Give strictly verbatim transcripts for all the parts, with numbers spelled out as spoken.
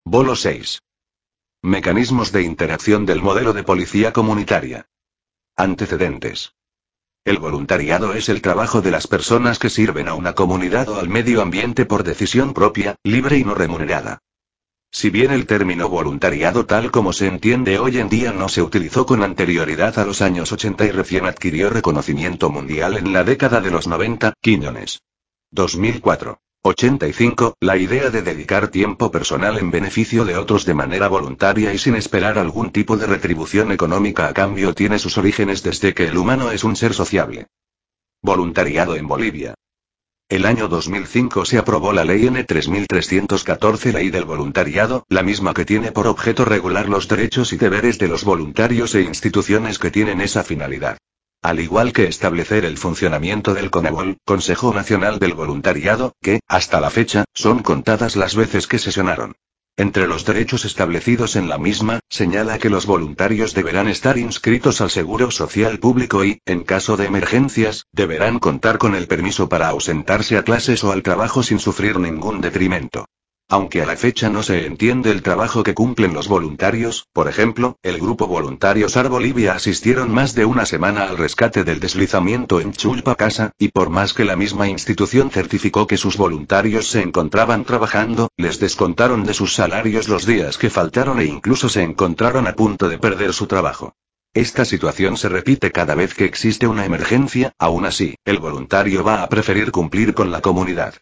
Bolo seis. Mecanismos de interacción del modelo de policía comunitaria. Antecedentes. El voluntariado es el trabajo de las personas que sirven a una comunidad o al medio ambiente por decisión propia, libre y no remunerada. Si bien el término voluntariado tal como se entiende hoy en día no se utilizó con anterioridad a los años ochenta y recién adquirió reconocimiento mundial en la década de los noventa, Quiñones. dos mil cuatro. ochenta y cinco, la idea de dedicar tiempo personal en beneficio de otros de manera voluntaria y sin esperar algún tipo de retribución económica a cambio tiene sus orígenes desde que el humano es un ser sociable. Voluntariado en Bolivia. El año dos mil cinco se aprobó la Ley N tres mil trescientos catorce, Ley del Voluntariado, la misma que tiene por objeto regular los derechos y deberes de los voluntarios e instituciones que tienen esa finalidad. Al igual que establecer el funcionamiento del CONEVOL, Consejo Nacional del Voluntariado, que, hasta la fecha, son contadas las veces que sesionaron. Entre los derechos establecidos en la misma, señala que los voluntarios deberán estar inscritos al Seguro Social Público y, en caso de emergencias, deberán contar con el permiso para ausentarse a clases o al trabajo sin sufrir ningún detrimento. Aunque a la fecha no se entiende el trabajo que cumplen los voluntarios, por ejemplo, el Grupo Voluntario S A R Bolivia asistieron más de una semana al rescate del deslizamiento en Chulpacasa, y por más que la misma institución certificó que sus voluntarios se encontraban trabajando, les descontaron de sus salarios los días que faltaron e incluso se encontraron a punto de perder su trabajo. Esta situación se repite cada vez que existe una emergencia, aún así, el voluntario va a preferir cumplir con la comunidad.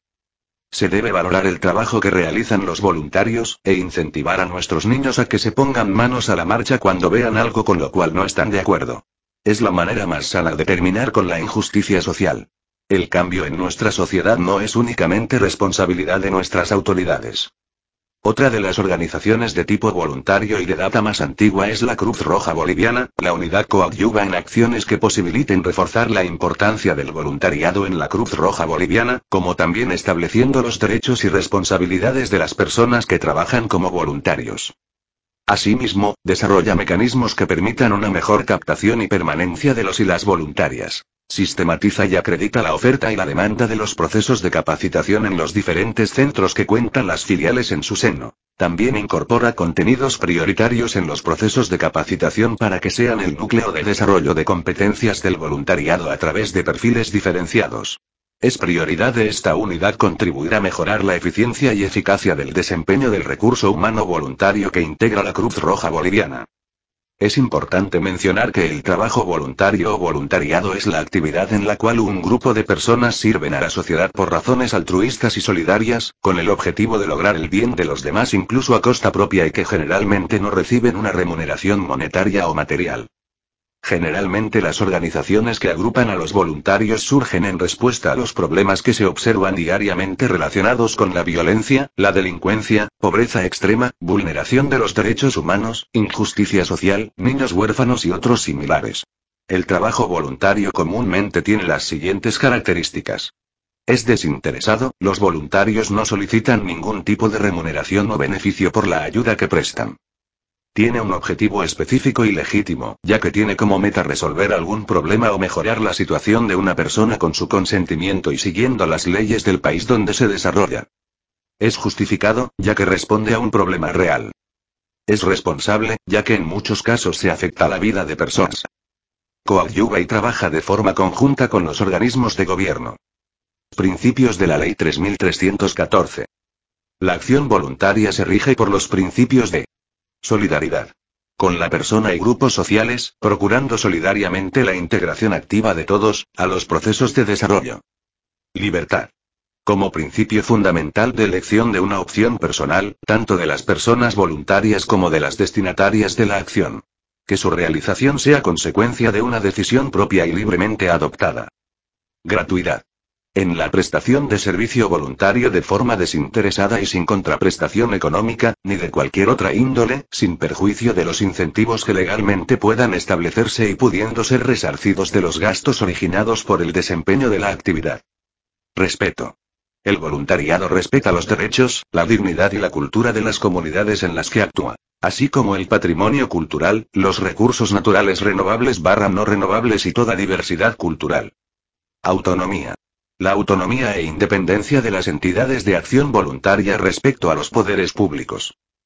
Se debe valorar el trabajo que realizan los voluntarios, e incentivar a nuestros niños a que se pongan manos a la marcha cuando vean algo con lo cual no están de acuerdo. Es la manera más sana de terminar con la injusticia social. El cambio en nuestra sociedad no es únicamente responsabilidad de nuestras autoridades. Otra de las organizaciones de tipo voluntario y de data más antigua es la Cruz Roja Boliviana. La unidad coadyuva en acciones que posibiliten reforzar la importancia del voluntariado en la Cruz Roja Boliviana, como también estableciendo los derechos y responsabilidades de las personas que trabajan como voluntarios. Asimismo, desarrolla mecanismos que permitan una mejor captación y permanencia de los y las voluntarias. Sistematiza y acredita la oferta y la demanda de los procesos de capacitación en los diferentes centros que cuentan las filiales en su seno. También incorpora contenidos prioritarios en los procesos de capacitación para que sean el núcleo de desarrollo de competencias del voluntariado a través de perfiles diferenciados. Es prioridad de esta unidad contribuir a mejorar la eficiencia y eficacia del desempeño del recurso humano voluntario que integra la Cruz Roja Boliviana. Es importante mencionar que el trabajo voluntario o voluntariado es la actividad en la cual un grupo de personas sirven a la sociedad por razones altruistas y solidarias, con el objetivo de lograr el bien de los demás incluso a costa propia y que generalmente no reciben una remuneración monetaria o material. Generalmente las organizaciones que agrupan a los voluntarios surgen en respuesta a los problemas que se observan diariamente relacionados con la violencia, la delincuencia, pobreza extrema, vulneración de los derechos humanos, injusticia social, niños huérfanos y otros similares. El trabajo voluntario comúnmente tiene las siguientes características. Es desinteresado, los voluntarios no solicitan ningún tipo de remuneración o beneficio por la ayuda que prestan. Tiene un objetivo específico y legítimo, ya que tiene como meta resolver algún problema o mejorar la situación de una persona con su consentimiento y siguiendo las leyes del país donde se desarrolla. Es justificado, ya que responde a un problema real. Es responsable, ya que en muchos casos se afecta la vida de personas. Coadyuva y trabaja de forma conjunta con los organismos de gobierno. Principios de la Ley tres mil trescientos catorce. La acción voluntaria se rige por los principios de solidaridad con la persona y grupos sociales, procurando solidariamente la integración activa de todos, a los procesos de desarrollo. Libertad. Como principio fundamental de elección de una opción personal, tanto de las personas voluntarias como de las destinatarias de la acción. Que su realización sea consecuencia de una decisión propia y libremente adoptada. Gratuidad. En la prestación de servicio voluntario de forma desinteresada y sin contraprestación económica, ni de cualquier otra índole, sin perjuicio de los incentivos que legalmente puedan establecerse y pudiendo ser resarcidos de los gastos originados por el desempeño de la actividad. Respeto. El voluntariado respeta los derechos, la dignidad y la cultura de las comunidades en las que actúa, así como el patrimonio cultural, los recursos naturales renovables barra no renovables y toda diversidad cultural. Autonomía. La autonomía e independencia de las entidades de acción voluntaria respecto a los poderes públicos.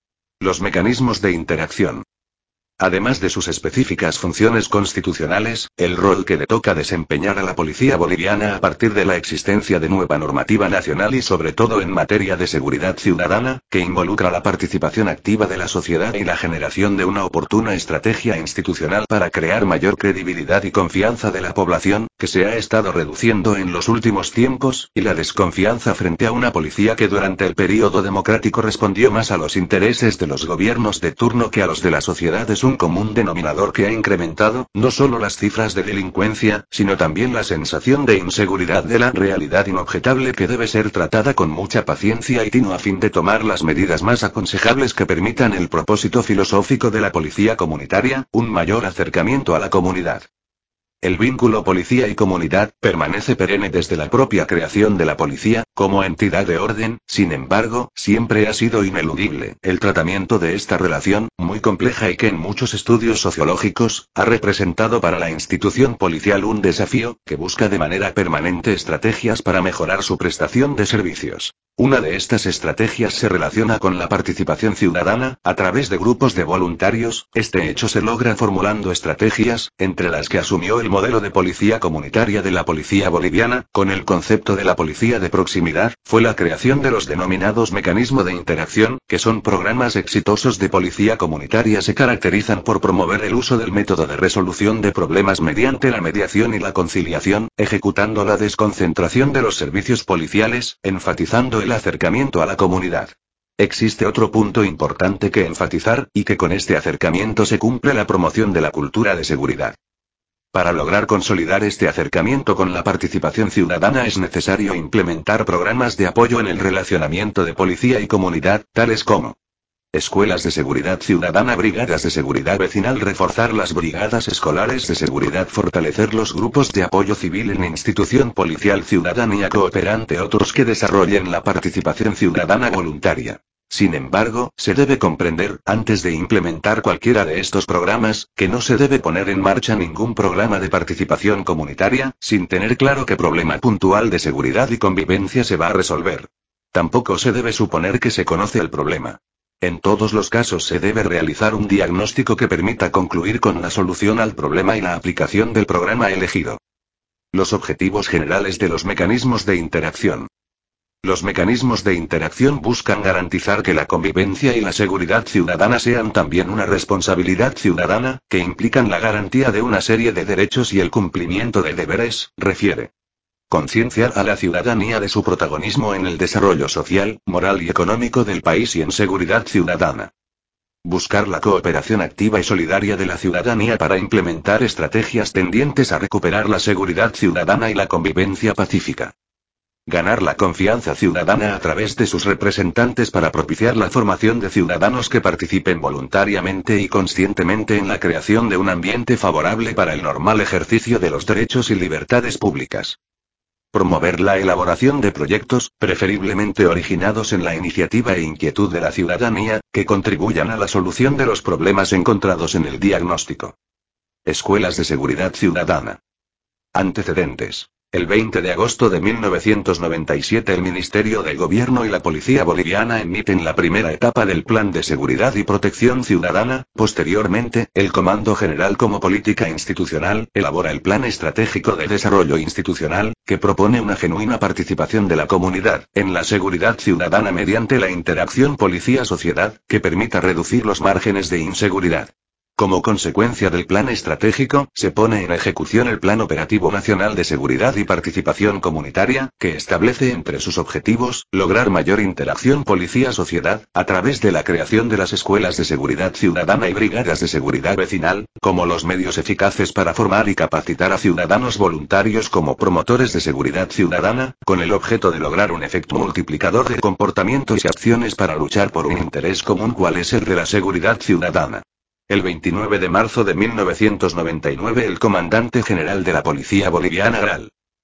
Los mecanismos de interacción. Además de sus específicas funciones constitucionales, el rol que le toca desempeñar a la policía boliviana a partir de la existencia de nueva normativa nacional y sobre todo en materia de seguridad ciudadana, que involucra la participación activa de la sociedad y la generación de una oportuna estrategia institucional para crear mayor credibilidad y confianza de la población, que se ha estado reduciendo en los últimos tiempos, y la desconfianza frente a una policía que durante el período democrático respondió más a los intereses de los gobiernos de turno que a los de la sociedad es un común denominador que ha incrementado, no solo las cifras de delincuencia, sino también la sensación de inseguridad de la realidad inobjetable que debe ser tratada con mucha paciencia y tino a fin de tomar las medidas más aconsejables que permitan el propósito filosófico de la policía comunitaria, un mayor acercamiento a la comunidad. El vínculo policía y comunidad permanece perenne desde la propia creación de la policía, como entidad de orden, sin embargo, siempre ha sido ineludible el tratamiento de esta relación, muy compleja y que en muchos estudios sociológicos, ha representado para la institución policial un desafío, que busca de manera permanente estrategias para mejorar su prestación de servicios. Una de estas estrategias se relaciona con la participación ciudadana, a través de grupos de voluntarios. Este hecho se logra formulando estrategias, entre las que asumió el modelo de policía comunitaria de la policía boliviana, con el concepto de la policía de proximidad, fue la creación de los denominados mecanismos de interacción, que son programas exitosos de policía comunitaria. Se caracterizan por promover el uso del método de resolución de problemas mediante la mediación y la conciliación, ejecutando la desconcentración de los servicios policiales, enfatizando el acercamiento a la comunidad. Existe otro punto importante que enfatizar, y que con este acercamiento se cumple la promoción de la cultura de seguridad. Para lograr consolidar este acercamiento con la participación ciudadana es necesario implementar programas de apoyo en el relacionamiento de policía y comunidad, tales como escuelas de seguridad ciudadana, brigadas de seguridad vecinal, reforzar las brigadas escolares de seguridad, fortalecer los grupos de apoyo civil en institución policial, ciudadanía cooperante, otros que desarrollen la participación ciudadana voluntaria. Sin embargo, se debe comprender, antes de implementar cualquiera de estos programas, que no se debe poner en marcha ningún programa de participación comunitaria, sin tener claro qué problema puntual de seguridad y convivencia se va a resolver. Tampoco se debe suponer que se conoce el problema. En todos los casos se debe realizar un diagnóstico que permita concluir con la solución al problema y la aplicación del programa elegido. Los objetivos generales de los mecanismos de interacción. Los mecanismos de interacción buscan garantizar que la convivencia y la seguridad ciudadana sean también una responsabilidad ciudadana, que implican la garantía de una serie de derechos y el cumplimiento de deberes, refiere. Concienciar a la ciudadanía de su protagonismo en el desarrollo social, moral y económico del país y en seguridad ciudadana. Buscar la cooperación activa y solidaria de la ciudadanía para implementar estrategias tendientes a recuperar la seguridad ciudadana y la convivencia pacífica. Ganar la confianza ciudadana a través de sus representantes para propiciar la formación de ciudadanos que participen voluntariamente y conscientemente en la creación de un ambiente favorable para el normal ejercicio de los derechos y libertades públicas. Promover la elaboración de proyectos, preferiblemente originados en la iniciativa e inquietud de la ciudadanía, que contribuyan a la solución de los problemas encontrados en el diagnóstico. Escuelas de seguridad ciudadana. Antecedentes. El veinte de agosto de mil novecientos noventa y siete el Ministerio de Gobierno y la Policía Boliviana emiten la primera etapa del Plan de Seguridad y Protección Ciudadana. Posteriormente, el Comando General como política institucional, elabora el Plan Estratégico de Desarrollo Institucional, que propone una genuina participación de la comunidad en la seguridad ciudadana mediante la interacción policía-sociedad, que permita reducir los márgenes de inseguridad. Como consecuencia del plan estratégico, se pone en ejecución el Plan Operativo Nacional de Seguridad y Participación Comunitaria, que establece entre sus objetivos, lograr mayor interacción policía-sociedad, a través de la creación de las escuelas de seguridad ciudadana y brigadas de seguridad vecinal, como los medios eficaces para formar y capacitar a ciudadanos voluntarios como promotores de seguridad ciudadana, con el objeto de lograr un efecto multiplicador de comportamientos y acciones para luchar por un interés común, cual es el de la seguridad ciudadana. El veintinueve de marzo de mil novecientos noventa y nueve el comandante general de la Policía Boliviana, Gral.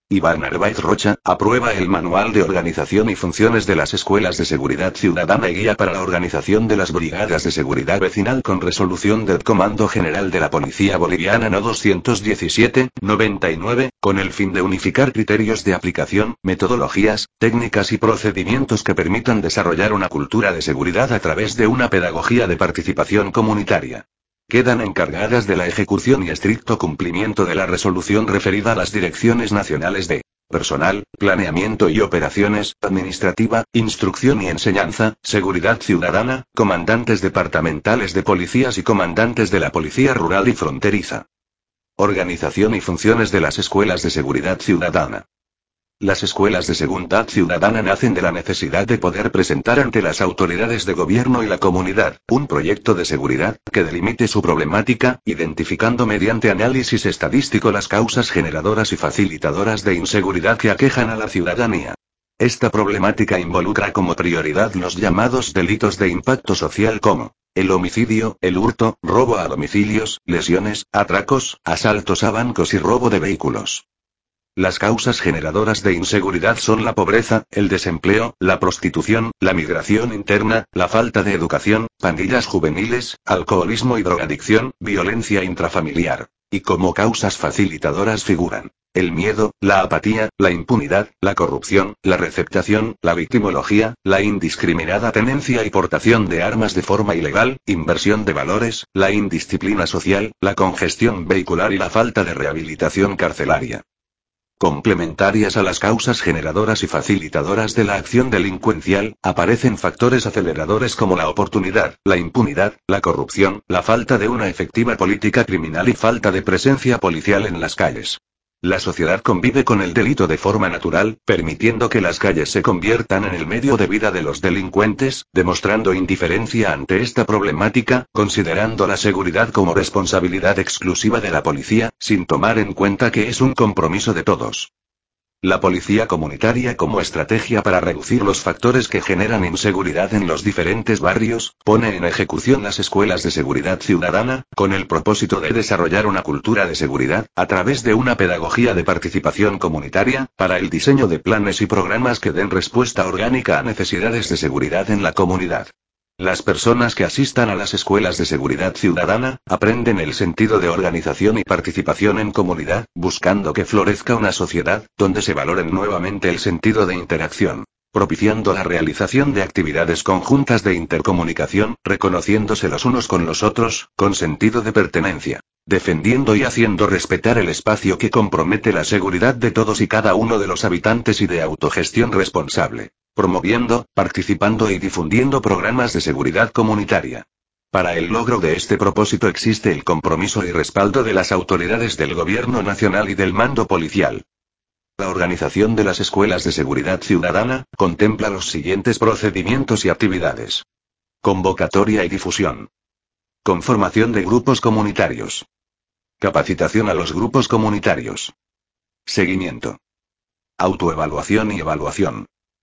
Iván Arbaiz Rocha, aprueba el Manual de Organización y Funciones de las Escuelas de Seguridad Ciudadana y Guía para la Organización de las Brigadas de Seguridad Vecinal con resolución del Comando General de la Policía Boliviana No doscientos diecisiete, noventa y nueve, con el fin de unificar criterios de aplicación, metodologías, técnicas y procedimientos que permitan desarrollar una cultura de seguridad a través de una pedagogía de participación comunitaria. Quedan encargadas de la ejecución y estricto cumplimiento de la resolución referida a las direcciones nacionales de personal, planeamiento y operaciones, administrativa, instrucción y enseñanza, seguridad ciudadana, comandantes departamentales de policías y comandantes de la policía rural y fronteriza. Organización y funciones de las escuelas de seguridad ciudadana. Las escuelas de seguridad ciudadana nacen de la necesidad de poder presentar ante las autoridades de gobierno y la comunidad, un proyecto de seguridad, que delimite su problemática, identificando mediante análisis estadístico las causas generadoras y facilitadoras de inseguridad que aquejan a la ciudadanía. Esta problemática involucra como prioridad los llamados delitos de impacto social como el homicidio, el hurto, robo a domicilios, lesiones, atracos, asaltos a bancos y robo de vehículos. Las causas generadoras de inseguridad son la pobreza, el desempleo, la prostitución, la migración interna, la falta de educación, pandillas juveniles, alcoholismo y drogadicción, violencia intrafamiliar. Y como causas facilitadoras figuran el miedo, la apatía, la impunidad, la corrupción, la receptación, la victimología, la indiscriminada tenencia y portación de armas de forma ilegal, inversión de valores, la indisciplina social, la congestión vehicular y la falta de rehabilitación carcelaria. Complementarias a las causas generadoras y facilitadoras de la acción delincuencial, aparecen factores aceleradores como la oportunidad, la impunidad, la corrupción, la falta de una efectiva política criminal y falta de presencia policial en las calles. La sociedad convive con el delito de forma natural, permitiendo que las calles se conviertan en el medio de vida de los delincuentes, demostrando indiferencia ante esta problemática, considerando la seguridad como responsabilidad exclusiva de la policía, sin tomar en cuenta que es un compromiso de todos. La policía comunitaria como estrategia para reducir los factores que generan inseguridad en los diferentes barrios, pone en ejecución las escuelas de seguridad ciudadana, con el propósito de desarrollar una cultura de seguridad, a través de una pedagogía de participación comunitaria, para el diseño de planes y programas que den respuesta orgánica a necesidades de seguridad en la comunidad. Las personas que asistan a las escuelas de seguridad ciudadana, aprenden el sentido de organización y participación en comunidad, buscando que florezca una sociedad, donde se valoren nuevamente el sentido de interacción, propiciando la realización de actividades conjuntas de intercomunicación, reconociéndose los unos con los otros, con sentido de pertenencia, defendiendo y haciendo respetar el espacio que compromete la seguridad de todos y cada uno de los habitantes y de autogestión responsable, promoviendo, participando y difundiendo programas de seguridad comunitaria. Para el logro de este propósito existe el compromiso y respaldo de las autoridades del Gobierno Nacional y del mando policial. La organización de las escuelas de seguridad ciudadana contempla los siguientes procedimientos y actividades. Convocatoria y difusión. Conformación de grupos comunitarios. Capacitación a los grupos comunitarios. Seguimiento. Autoevaluación y evaluación.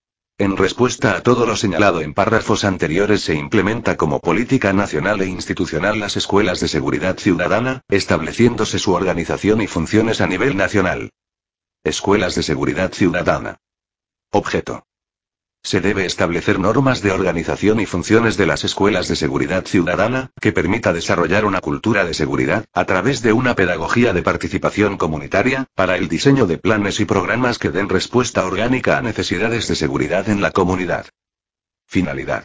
En respuesta a todo lo señalado en párrafos anteriores, se implementa como política nacional e institucional las escuelas de seguridad ciudadana, estableciéndose su organización y funciones a nivel nacional. Escuelas de seguridad ciudadana. Objeto. Se debe establecer normas de organización y funciones de las escuelas de seguridad ciudadana, que permita desarrollar una cultura de seguridad, a través de una pedagogía de participación comunitaria, para el diseño de planes y programas que den respuesta orgánica a necesidades de seguridad en la comunidad. Finalidad.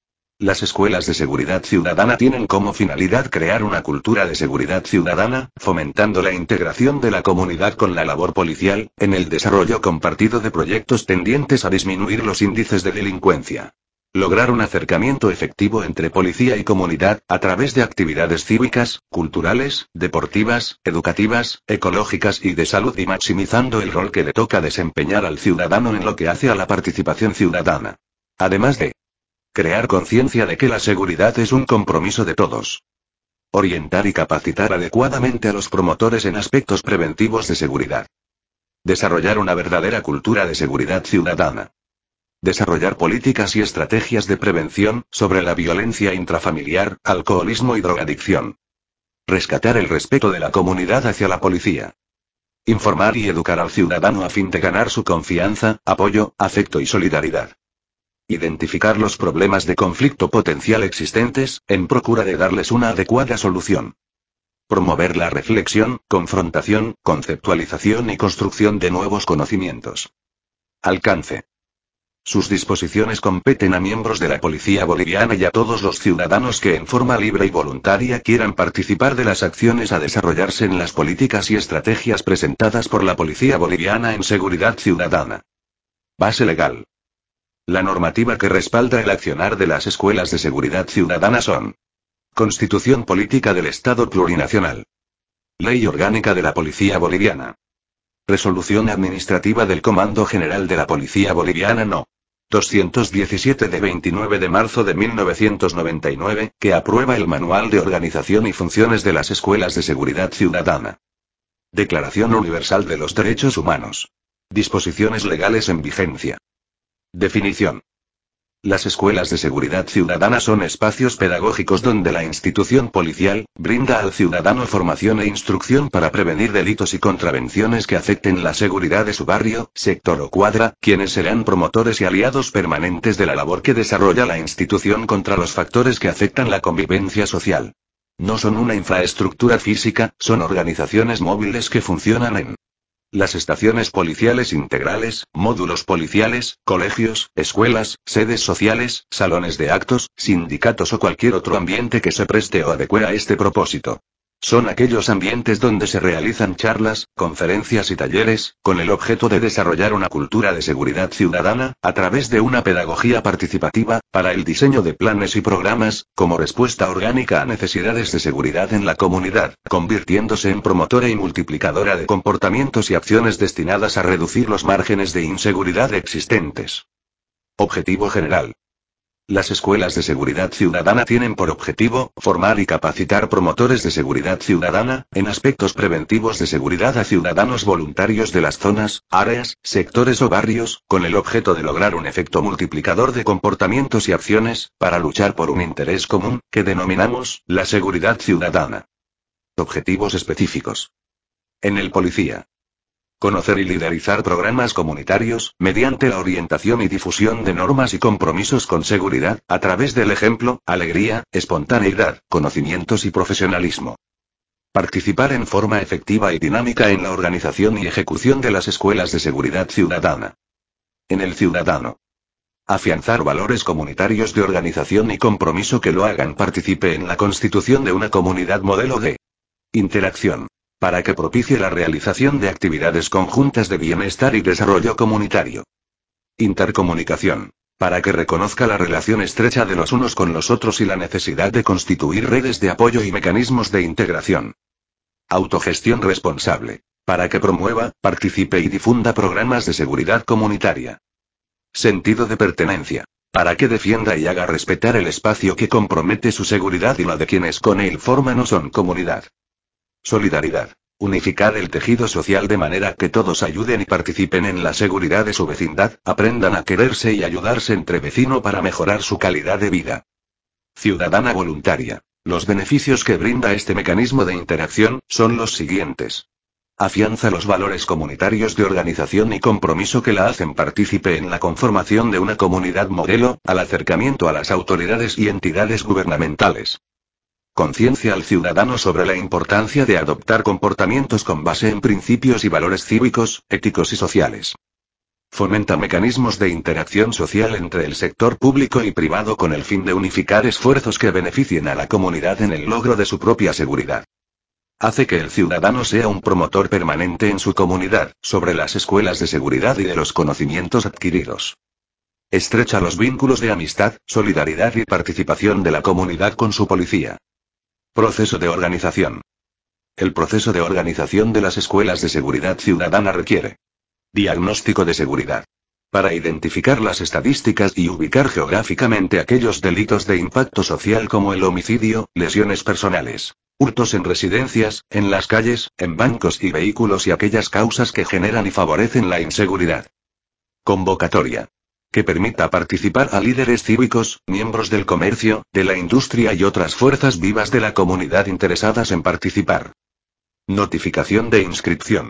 Las escuelas de seguridad ciudadana tienen como finalidad crear una cultura de seguridad ciudadana, fomentando la integración de la comunidad con la labor policial, en el desarrollo compartido de proyectos tendientes a disminuir los índices de delincuencia. Lograr un acercamiento efectivo entre policía y comunidad, a través de actividades cívicas, culturales, deportivas, educativas, ecológicas y de salud, y maximizando el rol que le toca desempeñar al ciudadano en lo que hace a la participación ciudadana. Además de crear conciencia de que la seguridad es un compromiso de todos. Orientar y capacitar adecuadamente a los promotores en aspectos preventivos de seguridad. Desarrollar una verdadera cultura de seguridad ciudadana. Desarrollar políticas y estrategias de prevención, sobre la violencia intrafamiliar, alcoholismo y drogadicción. Rescatar el respeto de la comunidad hacia la policía. Informar y educar al ciudadano a fin de ganar su confianza, apoyo, afecto y solidaridad. Identificar los problemas de conflicto potencial existentes, en procura de darles una adecuada solución. Promover la reflexión, confrontación, conceptualización y construcción de nuevos conocimientos. Alcance. Sus disposiciones competen a miembros de la Policía Boliviana y a todos los ciudadanos que en forma libre y voluntaria quieran participar de las acciones a desarrollarse en las políticas y estrategias presentadas por la Policía Boliviana en seguridad ciudadana. Base legal. La normativa que respalda el accionar de las escuelas de seguridad ciudadana son: Constitución Política del Estado Plurinacional. Ley Orgánica de la Policía Boliviana. Resolución Administrativa del Comando General de la Policía Boliviana No. doscientos diecisiete de veintinueve de marzo de mil novecientos noventa y nueve, que aprueba el Manual de Organización y Funciones de las Escuelas de Seguridad Ciudadana. Declaración Universal de los Derechos Humanos. Disposiciones legales en vigencia. Definición. Las escuelas de seguridad ciudadana son espacios pedagógicos donde la institución policial brinda al ciudadano formación e instrucción para prevenir delitos y contravenciones que afecten la seguridad de su barrio, sector o cuadra, quienes serán promotores y aliados permanentes de la labor que desarrolla la institución contra los factores que afectan la convivencia social. No son una infraestructura física, son organizaciones móviles que funcionan en las estaciones policiales integrales, módulos policiales, colegios, escuelas, sedes sociales, salones de actos, sindicatos o cualquier otro ambiente que se preste o adecue a este propósito. Son aquellos ambientes donde se realizan charlas, conferencias y talleres, con el objeto de desarrollar una cultura de seguridad ciudadana, a través de una pedagogía participativa, para el diseño de planes y programas, como respuesta orgánica a necesidades de seguridad en la comunidad, convirtiéndose en promotora y multiplicadora de comportamientos y acciones destinadas a reducir los márgenes de inseguridad existentes. Objetivo general. Las escuelas de seguridad ciudadana tienen por objetivo formar y capacitar promotores de seguridad ciudadana, en aspectos preventivos de seguridad a ciudadanos voluntarios de las zonas, áreas, sectores o barrios, con el objeto de lograr un efecto multiplicador de comportamientos y acciones, para luchar por un interés común, que denominamos la seguridad ciudadana. Objetivos específicos. En el policía. Conocer y liderizar programas comunitarios, mediante la orientación y difusión de normas y compromisos con seguridad, a través del ejemplo, alegría, espontaneidad, conocimientos y profesionalismo. Participar en forma efectiva y dinámica en la organización y ejecución de las escuelas de seguridad ciudadana. En el ciudadano. Afianzar valores comunitarios de organización y compromiso que lo hagan participe en la constitución de una comunidad modelo de interacción, para que propicie la realización de actividades conjuntas de bienestar y desarrollo comunitario. Intercomunicación, para que reconozca la relación estrecha de los unos con los otros y la necesidad de constituir redes de apoyo y mecanismos de integración. Autogestión responsable, para que promueva, participe y difunda programas de seguridad comunitaria. Sentido de pertenencia, para que defienda y haga respetar el espacio que compromete su seguridad y la de quienes con él forman o son comunidad. Solidaridad. Unificar el tejido social de manera que todos ayuden y participen en la seguridad de su vecindad, aprendan a quererse y ayudarse entre vecino para mejorar su calidad de vida. Ciudadana voluntaria. Los beneficios que brinda este mecanismo de interacción son los siguientes. Afianza los valores comunitarios de organización y compromiso que la hacen partícipe en la conformación de una comunidad modelo, al acercamiento a las autoridades y entidades gubernamentales. Conciencia al ciudadano sobre la importancia de adoptar comportamientos con base en principios y valores cívicos, éticos y sociales. Fomenta mecanismos de interacción social entre el sector público y privado con el fin de unificar esfuerzos que beneficien a la comunidad en el logro de su propia seguridad. Hace que el ciudadano sea un promotor permanente en su comunidad, sobre las escuelas de seguridad y de los conocimientos adquiridos. Estrecha los vínculos de amistad, solidaridad y participación de la comunidad con su policía. Proceso de organización. El proceso de organización de las escuelas de seguridad ciudadana requiere diagnóstico de seguridad, para identificar las estadísticas y ubicar geográficamente aquellos delitos de impacto social como el homicidio, lesiones personales, hurtos en residencias, en las calles, en bancos y vehículos y aquellas causas que generan y favorecen la inseguridad. Convocatoria. Que permita participar a líderes cívicos, miembros del comercio, de la industria y otras fuerzas vivas de la comunidad interesadas en participar. Notificación de inscripción.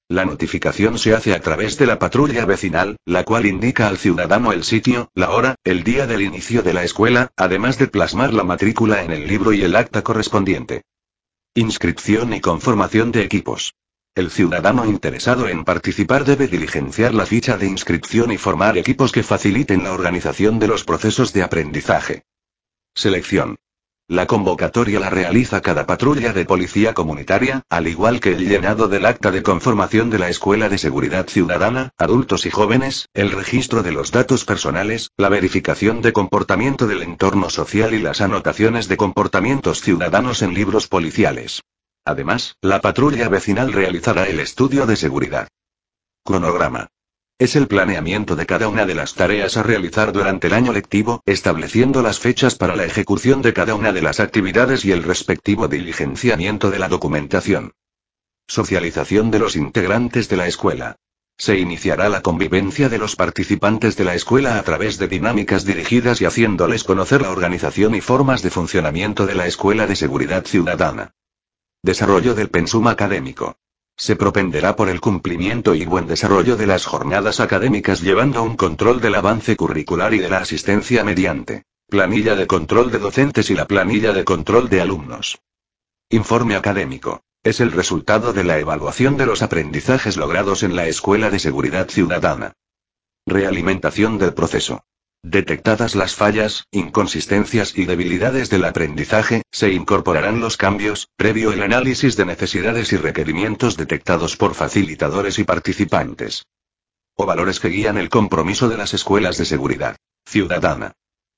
La notificación se hace a través de la patrulla vecinal, la cual indica al ciudadano el sitio, la hora, el día del inicio de la escuela, además de plasmar la matrícula en el libro y el acta correspondiente. Inscripción y conformación de equipos. El ciudadano interesado en participar debe diligenciar la ficha de inscripción y formar equipos que faciliten la organización de los procesos de aprendizaje. Selección. La convocatoria la realiza cada patrulla de policía comunitaria, al igual que el llenado del acta de conformación de la Escuela de Seguridad Ciudadana, adultos y jóvenes, el registro de los datos personales, la verificación de comportamiento del entorno social y las anotaciones de comportamientos ciudadanos en libros policiales. Además, la patrulla vecinal realizará el estudio de seguridad. Cronograma. Es el planeamiento de cada una de las tareas a realizar durante el año lectivo, estableciendo las fechas para la ejecución de cada una de las actividades y el respectivo diligenciamiento de la documentación. Socialización de los integrantes de la escuela. Se iniciará la convivencia de los participantes de la escuela a través de dinámicas dirigidas y haciéndoles conocer la organización y formas de funcionamiento de la Escuela de Seguridad Ciudadana. Desarrollo del pensum académico. Se propenderá por el cumplimiento y buen desarrollo de las jornadas académicas llevando un control del avance curricular y de la asistencia mediante planilla de control de docentes y la planilla de control de alumnos. Informe académico. Es el resultado de la evaluación de los aprendizajes logrados en la Escuela de Seguridad Ciudadana. Realimentación del proceso. Detectadas las fallas, inconsistencias y debilidades del aprendizaje, se incorporarán los cambios, previo el análisis de necesidades y requerimientos detectados por facilitadores y participantes. O valores que guían el compromiso de las escuelas de seguridad ciudadana.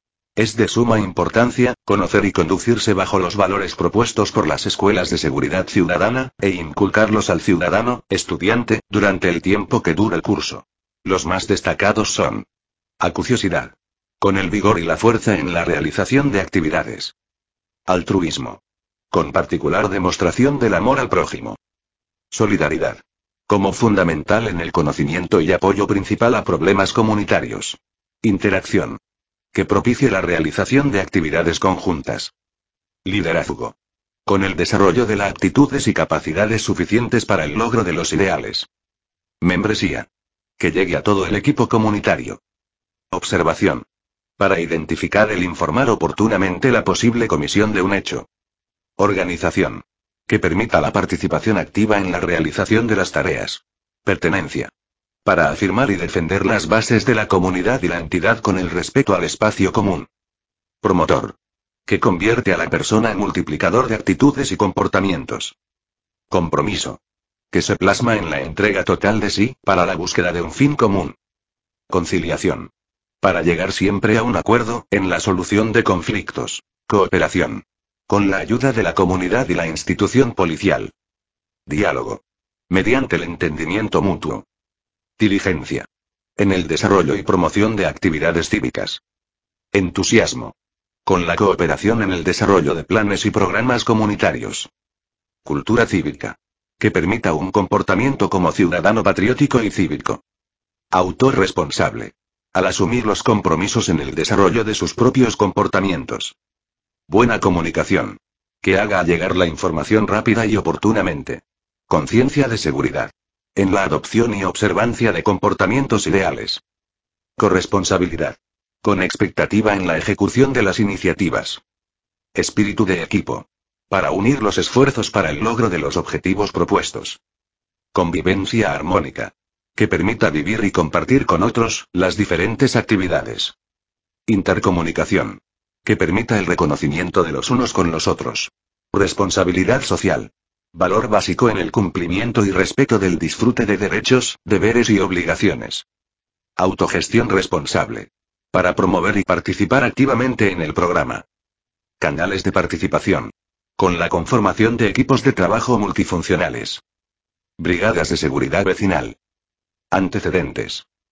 Es de suma importancia conocer y conducirse bajo los valores propuestos por las escuelas de seguridad ciudadana, e inculcarlos al ciudadano, estudiante, durante el tiempo que dura el curso. Los más destacados son: acuciosidad. Con el vigor y la fuerza en la realización de actividades. Altruismo. Con particular demostración del amor al prójimo. Solidaridad. Como fundamental en el conocimiento y apoyo principal a problemas comunitarios. Interacción. Que propicie la realización de actividades conjuntas. Liderazgo. Con el desarrollo de las aptitudes y capacidades suficientes para el logro de los ideales. Membresía. Que llegue a todo el equipo comunitario. Observación. Para identificar el informar oportunamente la posible comisión de un hecho. Organización. Que permita la participación activa en la realización de las tareas. Pertenencia. Para afirmar y defender las bases de la comunidad y la entidad con el respeto al espacio común. Promotor. Que convierte a la persona en multiplicador de actitudes y comportamientos. Compromiso. Que se plasma en la entrega total de sí, para la búsqueda de un fin común. Conciliación. Para llegar siempre a un acuerdo, en la solución de conflictos. Cooperación. Con la ayuda de la comunidad y la institución policial. Diálogo. Mediante el entendimiento mutuo. Diligencia. En el desarrollo y promoción de actividades cívicas. Entusiasmo. Con la cooperación en el desarrollo de planes y programas comunitarios. Cultura cívica. Que permita un comportamiento como ciudadano patriótico y cívico. Autor responsable. Al asumir los compromisos en el desarrollo de sus propios comportamientos. Buena comunicación. Que haga llegar la información rápida y oportunamente. Conciencia de seguridad. En la adopción y observancia de comportamientos ideales. Corresponsabilidad. Con expectativa en la ejecución de las iniciativas. Espíritu de equipo. Para unir los esfuerzos para el logro de los objetivos propuestos. Convivencia armónica. Que permita vivir y compartir con otros, las diferentes actividades. Intercomunicación. Que permita el reconocimiento de los unos con los otros. Responsabilidad social. Valor básico en el cumplimiento y respeto del disfrute de derechos, deberes y obligaciones. Autogestión responsable. Para promover y participar activamente en el programa. Canales de participación. Con la conformación de equipos de trabajo multifuncionales. Brigadas de seguridad vecinal. Antecedentes.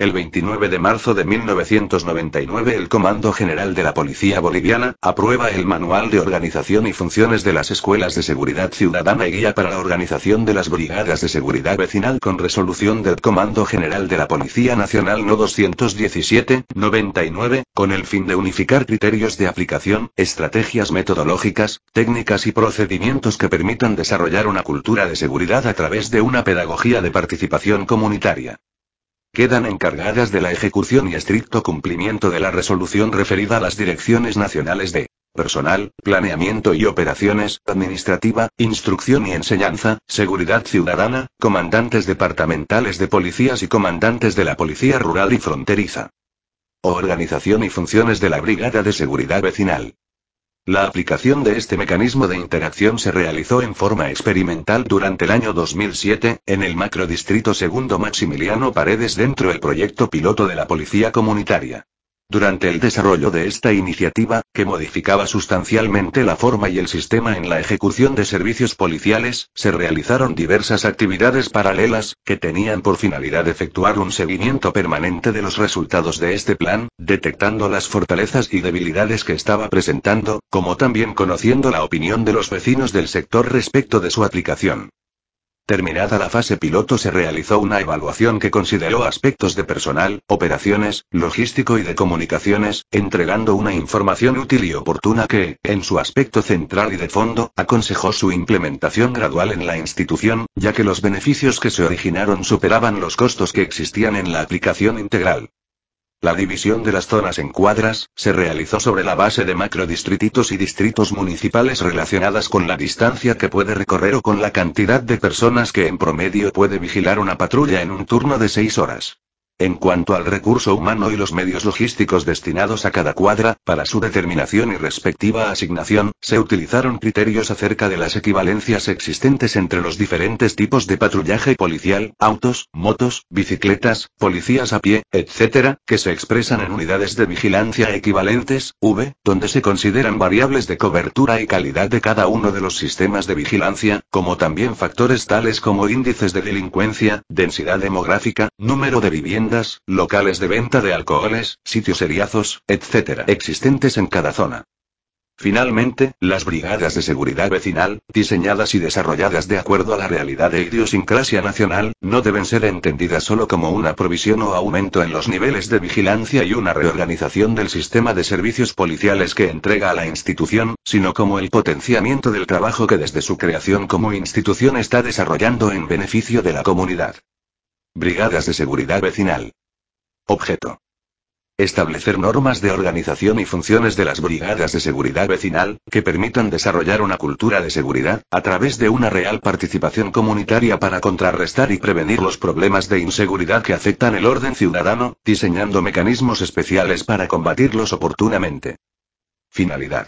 El veintinueve de marzo de mil novecientos noventa y nueve el Comando General de la Policía Boliviana aprueba el Manual de Organización y Funciones de las Escuelas de Seguridad Ciudadana y Guía para la Organización de las Brigadas de Seguridad Vecinal con resolución del Comando General de la Policía Nacional No doscientos diecisiete, noventa y nueve, con el fin de unificar criterios de aplicación, estrategias metodológicas, técnicas y procedimientos que permitan desarrollar una cultura de seguridad a través de una pedagogía de participación comunitaria. Quedan encargadas de la ejecución y estricto cumplimiento de la resolución referida a las direcciones nacionales de personal, planeamiento y operaciones, administrativa, instrucción y enseñanza, seguridad ciudadana, comandantes departamentales de policías y comandantes de la policía rural y fronteriza. Organización y funciones de la Brigada de Seguridad Vecinal. La aplicación de este mecanismo de interacción se realizó en forma experimental durante el año dos mil siete, en el macrodistrito segundo Maximiliano Paredes dentro del proyecto piloto de la Policía Comunitaria. Durante el desarrollo de esta iniciativa, que modificaba sustancialmente la forma y el sistema en la ejecución de servicios policiales, se realizaron diversas actividades paralelas, que tenían por finalidad efectuar un seguimiento permanente de los resultados de este plan, detectando las fortalezas y debilidades que estaba presentando, como también conociendo la opinión de los vecinos del sector respecto de su aplicación. Terminada la fase piloto se realizó una evaluación que consideró aspectos de personal, operaciones, logístico y de comunicaciones, entregando una información útil y oportuna que, en su aspecto central y de fondo, aconsejó su implementación gradual en la institución, ya que los beneficios que se originaron superaban los costos que existían en la aplicación integral. La división de las zonas en cuadras, se realizó sobre la base de macrodistrititos y distritos municipales relacionadas con la distancia que puede recorrer o con la cantidad de personas que en promedio puede vigilar una patrulla en un turno de seis horas. En cuanto al recurso humano y los medios logísticos destinados a cada cuadra, para su determinación y respectiva asignación, se utilizaron criterios acerca de las equivalencias existentes entre los diferentes tipos de patrullaje policial, autos, motos, bicicletas, policías a pie, etcétera, que se expresan en unidades de vigilancia equivalentes, V, donde se consideran variables de cobertura y calidad de cada uno de los sistemas de vigilancia, como también factores tales como índices de delincuencia, densidad demográfica, número de viviendas, locales de venta de alcoholes, sitios seriazos, etcétera, existentes en cada zona. Finalmente, las brigadas de seguridad vecinal, diseñadas y desarrolladas de acuerdo a la realidad e idiosincrasia nacional, no deben ser entendidas solo como una provisión o aumento en los niveles de vigilancia y una reorganización del sistema de servicios policiales que entrega a la institución, sino como el potenciamiento del trabajo que desde su creación como institución está desarrollando en beneficio de la comunidad. Brigadas de seguridad vecinal. Objeto. Establecer normas de organización y funciones de las brigadas de seguridad vecinal, que permitan desarrollar una cultura de seguridad, a través de una real participación comunitaria para contrarrestar y prevenir los problemas de inseguridad que afectan el orden ciudadano, diseñando mecanismos especiales para combatirlos oportunamente. Finalidad.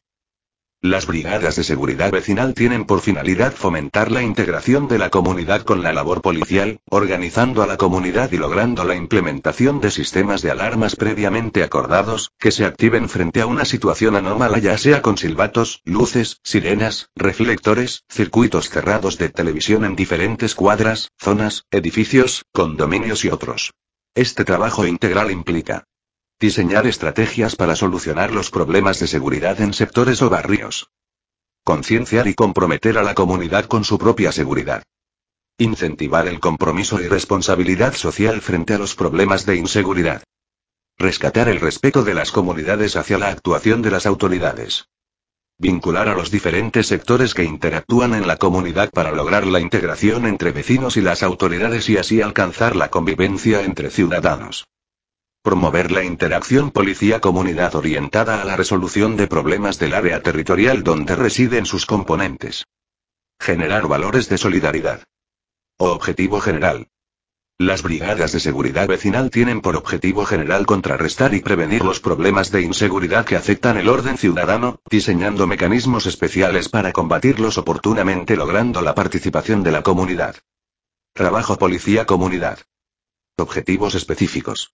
Las brigadas de seguridad vecinal tienen por finalidad fomentar la integración de la comunidad con la labor policial, organizando a la comunidad y logrando la implementación de sistemas de alarmas previamente acordados, que se activen frente a una situación anómala ya sea con silbatos, luces, sirenas, reflectores, circuitos cerrados de televisión en diferentes cuadras, zonas, edificios, condominios y otros. Este trabajo integral implica diseñar estrategias para solucionar los problemas de seguridad en sectores o barrios. Concienciar y comprometer a la comunidad con su propia seguridad. Incentivar el compromiso y responsabilidad social frente a los problemas de inseguridad. Rescatar el respeto de las comunidades hacia la actuación de las autoridades. Vincular a los diferentes sectores que interactúan en la comunidad para lograr la integración entre vecinos y las autoridades y así alcanzar la convivencia entre ciudadanos. Promover la interacción policía-comunidad orientada a la resolución de problemas del área territorial donde residen sus componentes. Generar valores de solidaridad. Objetivo general. Las brigadas de seguridad vecinal tienen por objetivo general contrarrestar y prevenir los problemas de inseguridad que afectan el orden ciudadano, diseñando mecanismos especiales para combatirlos oportunamente logrando la participación de la comunidad. Trabajo policía-comunidad. Objetivos específicos.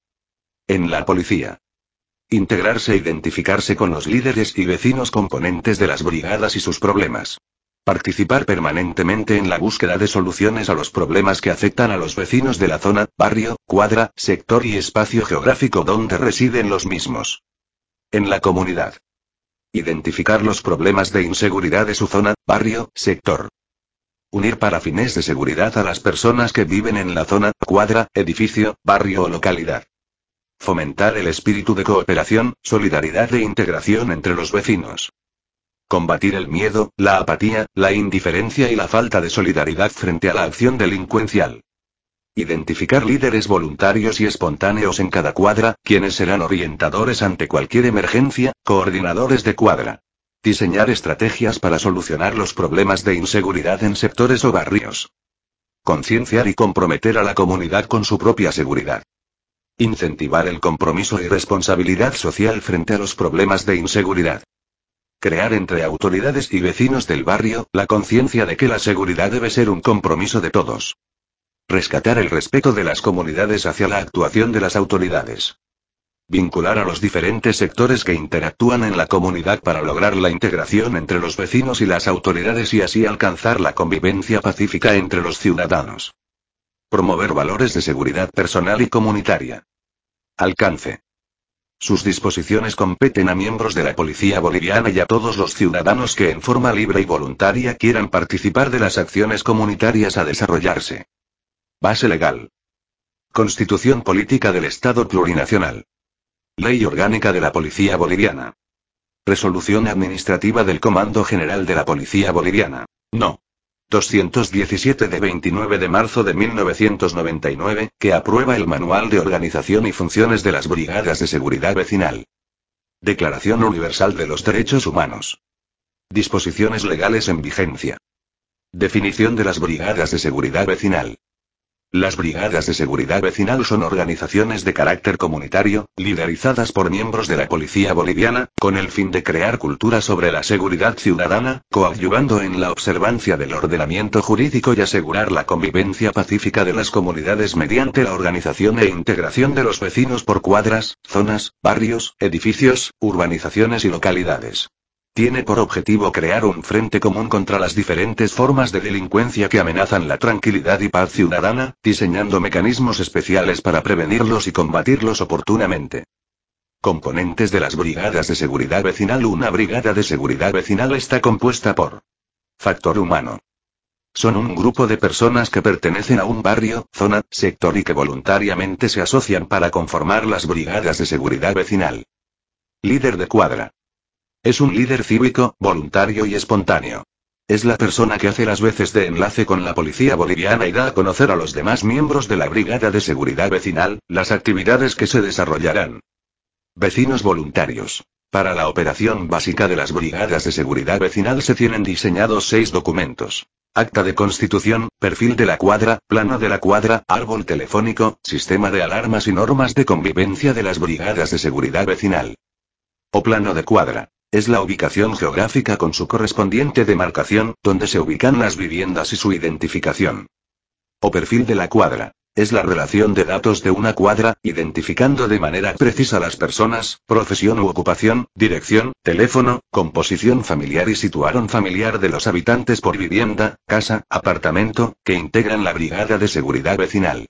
En la policía. Integrarse e identificarse con los líderes y vecinos componentes de las brigadas y sus problemas. Participar permanentemente en la búsqueda de soluciones a los problemas que afectan a los vecinos de la zona, barrio, cuadra, sector y espacio geográfico donde residen los mismos. En la comunidad. Identificar los problemas de inseguridad de su zona, barrio, sector. Unir para fines de seguridad a las personas que viven en la zona, cuadra, edificio, barrio o localidad. Fomentar el espíritu de cooperación, solidaridad e integración entre los vecinos. Combatir el miedo, la apatía, la indiferencia y la falta de solidaridad frente a la acción delincuencial. Identificar líderes voluntarios y espontáneos en cada cuadra, quienes serán orientadores ante cualquier emergencia, coordinadores de cuadra. Diseñar estrategias para solucionar los problemas de inseguridad en sectores o barrios. Concienciar y comprometer a la comunidad con su propia seguridad. Incentivar el compromiso y responsabilidad social frente a los problemas de inseguridad. Crear entre autoridades y vecinos del barrio la conciencia de que la seguridad debe ser un compromiso de todos. Rescatar el respeto de las comunidades hacia la actuación de las autoridades. Vincular a los diferentes sectores que interactúan en la comunidad para lograr la integración entre los vecinos y las autoridades y así alcanzar la convivencia pacífica entre los ciudadanos. Promover valores de seguridad personal y comunitaria. Alcance. Sus disposiciones competen a miembros de la Policía Boliviana y a todos los ciudadanos que en forma libre y voluntaria quieran participar de las acciones comunitarias a desarrollarse. Base legal. Constitución Política del Estado Plurinacional. Ley Orgánica de la Policía Boliviana. Resolución Administrativa del Comando General de la Policía Boliviana. No. doscientos diecisiete de veintinueve de marzo de mil novecientos noventa y nueve, que aprueba el Manual de Organización y Funciones de las Brigadas de Seguridad Vecinal. Declaración Universal de los Derechos Humanos. Disposiciones legales en vigencia. Definición de las Brigadas de Seguridad Vecinal. Las brigadas de seguridad vecinal son organizaciones de carácter comunitario, liderizadas por miembros de la Policía Boliviana, con el fin de crear cultura sobre la seguridad ciudadana, coadyuvando en la observancia del ordenamiento jurídico y asegurar la convivencia pacífica de las comunidades mediante la organización e integración de los vecinos por cuadras, zonas, barrios, edificios, urbanizaciones y localidades. Tiene por objetivo crear un frente común contra las diferentes formas de delincuencia que amenazan la tranquilidad y paz ciudadana, diseñando mecanismos especiales para prevenirlos y combatirlos oportunamente. Componentes de las brigadas de seguridad vecinal. Una brigada de seguridad vecinal está compuesta por factor humano. Son un grupo de personas que pertenecen a un barrio, zona, sector y que voluntariamente se asocian para conformar las brigadas de seguridad vecinal. Líder de cuadra. Es un líder cívico, voluntario y espontáneo. Es la persona que hace las veces de enlace con la Policía Boliviana y da a conocer a los demás miembros de la Brigada de Seguridad Vecinal las actividades que se desarrollarán. Vecinos voluntarios. Para la operación básica de las Brigadas de Seguridad Vecinal se tienen diseñados seis documentos. Acta de constitución, perfil de la cuadra, plano de la cuadra, árbol telefónico, sistema de alarmas y normas de convivencia de las Brigadas de Seguridad Vecinal. O plano de cuadra. Es la ubicación geográfica con su correspondiente demarcación, donde se ubican las viviendas y su identificación. O perfil de la cuadra. Es la relación de datos de una cuadra, identificando de manera precisa las personas, profesión u ocupación, dirección, teléfono, composición familiar y situación familiar de los habitantes por vivienda, casa, apartamento, que integran la Brigada de Seguridad Vecinal.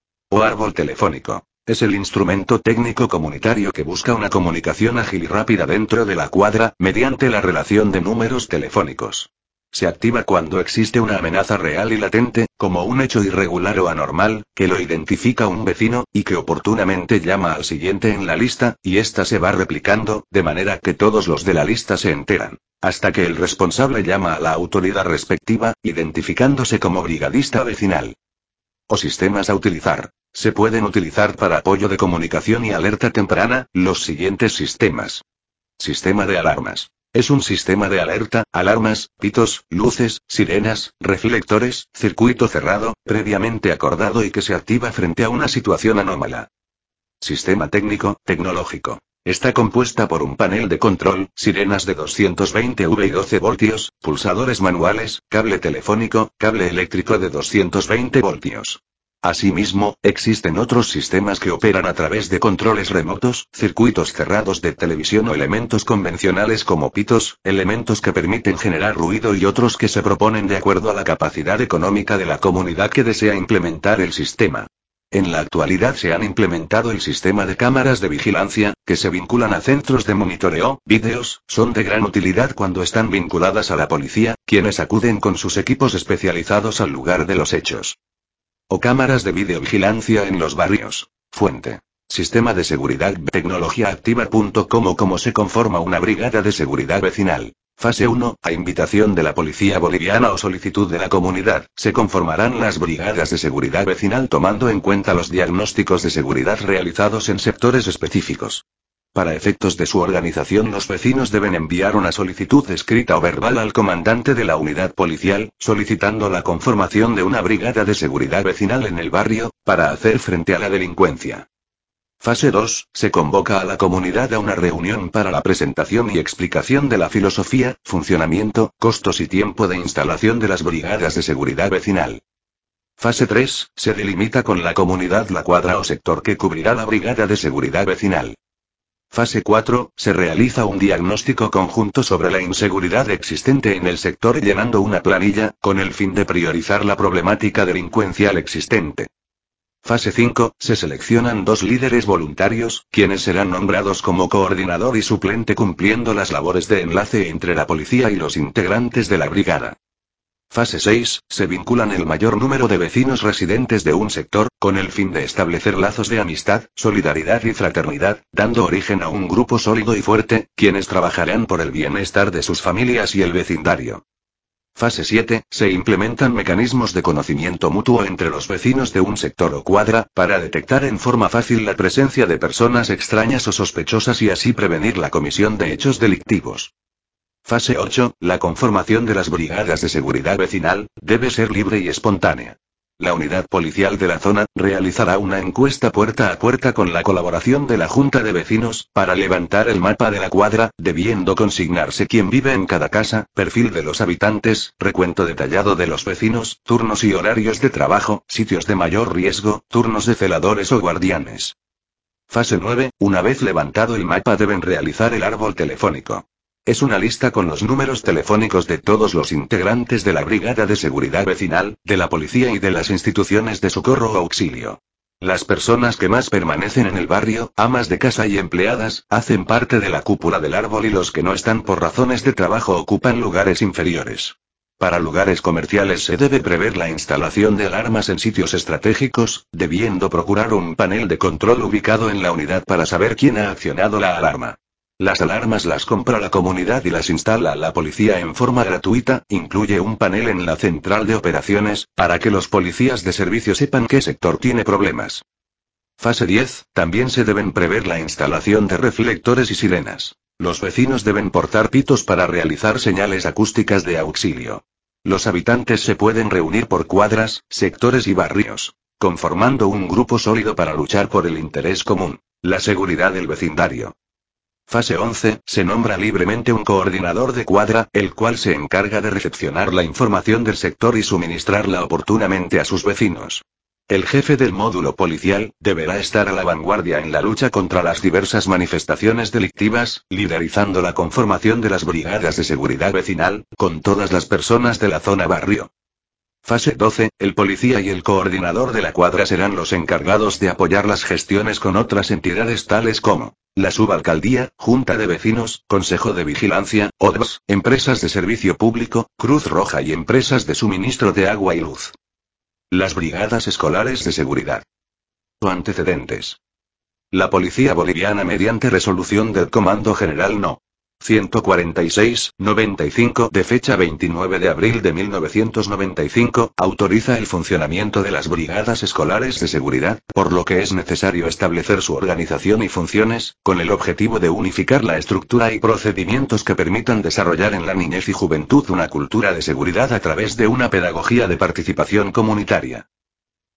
O árbol telefónico. Es el instrumento técnico comunitario que busca una comunicación ágil y rápida dentro de la cuadra, mediante la relación de números telefónicos. Se activa cuando existe una amenaza real y latente, como un hecho irregular o anormal, que lo identifica un vecino, y que oportunamente llama al siguiente en la lista, y ésta se va replicando, de manera que todos los de la lista se enteran, hasta que el responsable llama a la autoridad respectiva, identificándose como brigadista vecinal. O sistemas a utilizar. Se pueden utilizar para apoyo de comunicación y alerta temprana, los siguientes sistemas. Sistema de alarmas. Es un sistema de alerta, alarmas, pitos, luces, sirenas, reflectores, circuito cerrado, previamente acordado y que se activa frente a una situación anómala. Sistema técnico, tecnológico. Está compuesta por un panel de control, sirenas de doscientos veinte voltios y doce voltios, pulsadores manuales, cable telefónico, cable eléctrico de doscientos veinte voltios. Asimismo, existen otros sistemas que operan a través de controles remotos, circuitos cerrados de televisión o elementos convencionales como pitos, elementos que permiten generar ruido y otros que se proponen de acuerdo a la capacidad económica de la comunidad que desea implementar el sistema. En la actualidad se han implementado el sistema de cámaras de vigilancia, que se vinculan a centros de monitoreo, vídeos, son de gran utilidad cuando están vinculadas a la policía, quienes acuden con sus equipos especializados al lugar de los hechos. O cámaras de videovigilancia en los barrios. Fuente. Sistema de seguridad tecnología activa punto com o cómo se conforma una brigada de seguridad vecinal. Fase uno. A invitación de la policía boliviana o solicitud de la comunidad, se conformarán las brigadas de seguridad vecinal tomando en cuenta los diagnósticos de seguridad realizados en sectores específicos. Para efectos de su organización, los vecinos deben enviar una solicitud escrita o verbal al comandante de la unidad policial, solicitando la conformación de una brigada de seguridad vecinal en el barrio, para hacer frente a la delincuencia. Fase dos. Se convoca a la comunidad a una reunión para la presentación y explicación de la filosofía, funcionamiento, costos y tiempo de instalación de las brigadas de seguridad vecinal. Fase tres. Se delimita con la comunidad la cuadra o sector que cubrirá la brigada de seguridad vecinal. Fase cuatro. Se realiza un diagnóstico conjunto sobre la inseguridad existente en el sector llenando una planilla, con el fin de priorizar la problemática delincuencial existente. Fase cinco. Se seleccionan dos líderes voluntarios, quienes serán nombrados como coordinador y suplente cumpliendo las labores de enlace entre la policía y los integrantes de la brigada. Fase seis. Se vinculan el mayor número de vecinos residentes de un sector, con el fin de establecer lazos de amistad, solidaridad y fraternidad, dando origen a un grupo sólido y fuerte, quienes trabajarán por el bienestar de sus familias y el vecindario. Fase siete. Se implementan mecanismos de conocimiento mutuo entre los vecinos de un sector o cuadra, para detectar en forma fácil la presencia de personas extrañas o sospechosas y así prevenir la comisión de hechos delictivos. Fase ocho. La conformación de las brigadas de seguridad vecinal debe ser libre y espontánea. La unidad policial de la zona realizará una encuesta puerta a puerta con la colaboración de la Junta de Vecinos, para levantar el mapa de la cuadra, debiendo consignarse quién vive en cada casa, perfil de los habitantes, recuento detallado de los vecinos, turnos y horarios de trabajo, sitios de mayor riesgo, turnos de celadores o guardianes. Fase nueve. Una vez levantado el mapa deben realizar el árbol telefónico. Es una lista con los números telefónicos de todos los integrantes de la brigada de seguridad vecinal, de la policía y de las instituciones de socorro o auxilio. Las personas que más permanecen en el barrio, amas de casa y empleadas, hacen parte de la cúpula del árbol y los que no están por razones de trabajo ocupan lugares inferiores. Para lugares comerciales se debe prever la instalación de alarmas en sitios estratégicos, debiendo procurar un panel de control ubicado en la unidad para saber quién ha accionado la alarma. Las alarmas las compra la comunidad y las instala la policía en forma gratuita, incluye un panel en la central de operaciones, para que los policías de servicio sepan qué sector tiene problemas. Fase diez. También se deben prever la instalación de reflectores y sirenas. Los vecinos deben portar pitos para realizar señales acústicas de auxilio. Los habitantes se pueden reunir por cuadras, sectores y barrios, conformando un grupo sólido para luchar por el interés común, la seguridad del vecindario. Fase once. Se nombra libremente un coordinador de cuadra, el cual se encarga de recepcionar la información del sector y suministrarla oportunamente a sus vecinos. El jefe del módulo policial deberá estar a la vanguardia en la lucha contra las diversas manifestaciones delictivas, liderizando la conformación de las brigadas de seguridad vecinal, con todas las personas de la zona barrio. Fase doce. El policía y el coordinador de la cuadra serán los encargados de apoyar las gestiones con otras entidades tales como la subalcaldía, Junta de Vecinos, Consejo de Vigilancia, O D V S, empresas de servicio público, Cruz Roja y empresas de suministro de agua y luz. Las brigadas escolares de seguridad. O antecedentes. La policía boliviana, mediante resolución del Comando General No. ciento cuarenta y seis, noventa y cinco de fecha veintinueve de abril de mil novecientos noventa y cinco, autoriza el funcionamiento de las brigadas escolares de seguridad, por lo que es necesario establecer su organización y funciones, con el objetivo de unificar la estructura y procedimientos que permitan desarrollar en la niñez y juventud una cultura de seguridad a través de una pedagogía de participación comunitaria.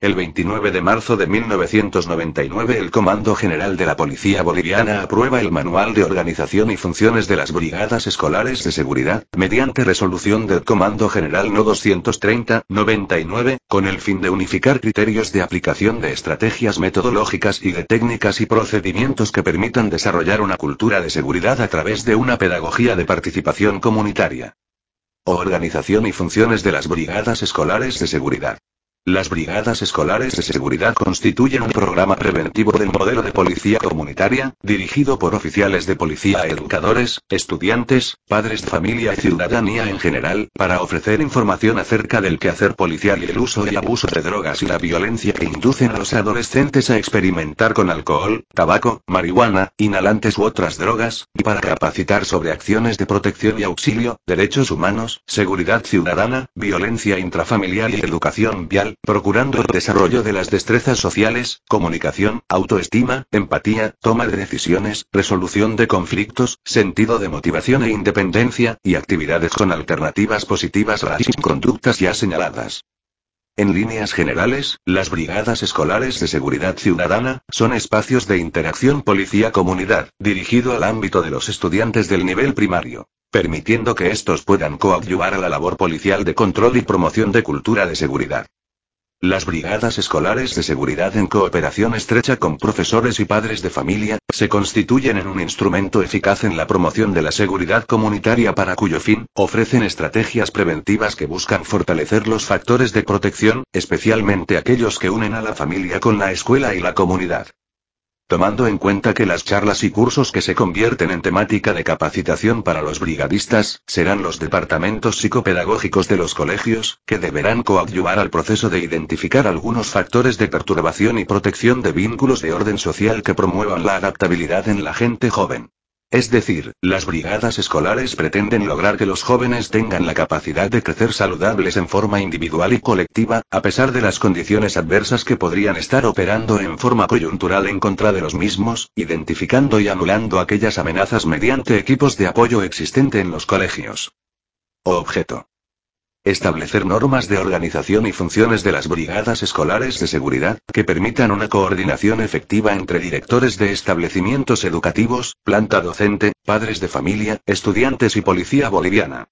El veintinueve de marzo de mil novecientos noventa y nueve el Comando General de la Policía Boliviana aprueba el Manual de Organización y Funciones de las Brigadas Escolares de Seguridad, mediante resolución del Comando General No doscientos treinta noventa y nueve, con el fin de unificar criterios de aplicación de estrategias metodológicas y de técnicas y procedimientos que permitan desarrollar una cultura de seguridad a través de una pedagogía de participación comunitaria. Organización y funciones de las Brigadas Escolares de Seguridad. Las brigadas escolares de seguridad constituyen un programa preventivo del modelo de policía comunitaria, dirigido por oficiales de policía, educadores, estudiantes, padres de familia y ciudadanía en general, para ofrecer información acerca del quehacer policial y el uso y abuso de drogas y la violencia que inducen a los adolescentes a experimentar con alcohol, tabaco, marihuana, inhalantes u otras drogas, y para capacitar sobre acciones de protección y auxilio, derechos humanos, seguridad ciudadana, violencia intrafamiliar y educación vial, procurando el desarrollo de las destrezas sociales, comunicación, autoestima, empatía, toma de decisiones, resolución de conflictos, sentido de motivación e independencia, y actividades con alternativas positivas a las conductas ya señaladas. En líneas generales, las brigadas escolares de seguridad ciudadana son espacios de interacción policía-comunidad, dirigido al ámbito de los estudiantes del nivel primario, permitiendo que estos puedan coadyuvar a la labor policial de control y promoción de cultura de seguridad. Las brigadas escolares de seguridad, en cooperación estrecha con profesores y padres de familia, se constituyen en un instrumento eficaz en la promoción de la seguridad comunitaria, para cuyo fin, ofrecen estrategias preventivas que buscan fortalecer los factores de protección, especialmente aquellos que unen a la familia con la escuela y la comunidad. Tomando en cuenta que las charlas y cursos que se convierten en temática de capacitación para los brigadistas, serán los departamentos psicopedagógicos de los colegios, que deberán coadyuvar al proceso de identificar algunos factores de perturbación y protección de vínculos de orden social que promuevan la adaptabilidad en la gente joven. Es decir, las brigadas escolares pretenden lograr que los jóvenes tengan la capacidad de crecer saludables en forma individual y colectiva, a pesar de las condiciones adversas que podrían estar operando en forma coyuntural en contra de los mismos, identificando y anulando aquellas amenazas mediante equipos de apoyo existente en los colegios. Objeto: establecer normas de organización y funciones de las brigadas escolares de seguridad, que permitan una coordinación efectiva entre directores de establecimientos educativos, planta docente, padres de familia, estudiantes y policía boliviana.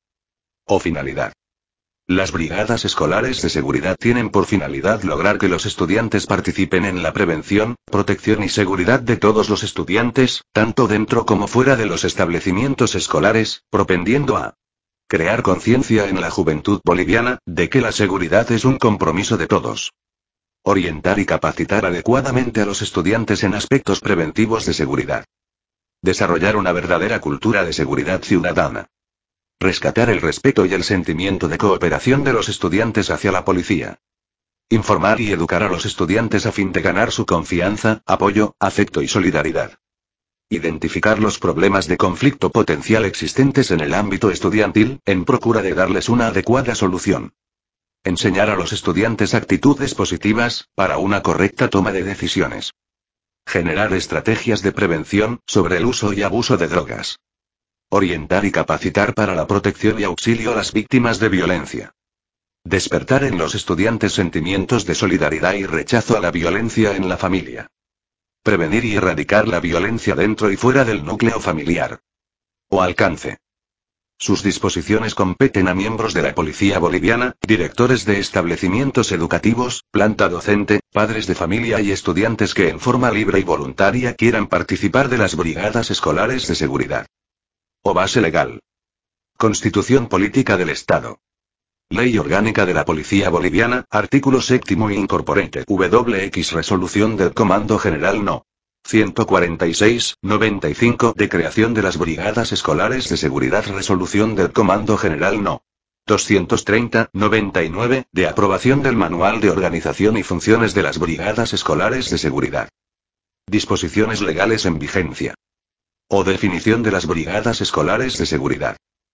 O finalidad: las brigadas escolares de seguridad tienen por finalidad lograr que los estudiantes participen en la prevención, protección y seguridad de todos los estudiantes, tanto dentro como fuera de los establecimientos escolares, propendiendo a crear conciencia en la juventud boliviana, de que la seguridad es un compromiso de todos. Orientar y capacitar adecuadamente a los estudiantes en aspectos preventivos de seguridad. Desarrollar una verdadera cultura de seguridad ciudadana. Rescatar el respeto y el sentimiento de cooperación de los estudiantes hacia la policía. Informar y educar a los estudiantes a fin de ganar su confianza, apoyo, afecto y solidaridad. Identificar los problemas de conflicto potencial existentes en el ámbito estudiantil, en procura de darles una adecuada solución. Enseñar a los estudiantes actitudes positivas, para una correcta toma de decisiones. Generar estrategias de prevención, sobre el uso y abuso de drogas. Orientar y capacitar para la protección y auxilio a las víctimas de violencia. Despertar en los estudiantes sentimientos de solidaridad y rechazo a la violencia en la familia. Prevenir y erradicar la violencia dentro y fuera del núcleo familiar. O alcance. Sus disposiciones competen a miembros de la Policía Boliviana, directores de establecimientos educativos, planta docente, padres de familia y estudiantes que en forma libre y voluntaria quieran participar de las brigadas escolares de seguridad. O base legal. Constitución Política del Estado. Ley Orgánica de la Policía Boliviana, artículo séptimo incorporante W X Resolución del Comando General No. ciento cuarenta y seis, noventa y cinco de creación de las Brigadas Escolares de Seguridad. Resolución del Comando General No. doscientos treinta, noventa y nueve, de aprobación del Manual de Organización y Funciones de las Brigadas Escolares de Seguridad. Disposiciones legales en vigencia. O definición de las Brigadas Escolares de Seguridad.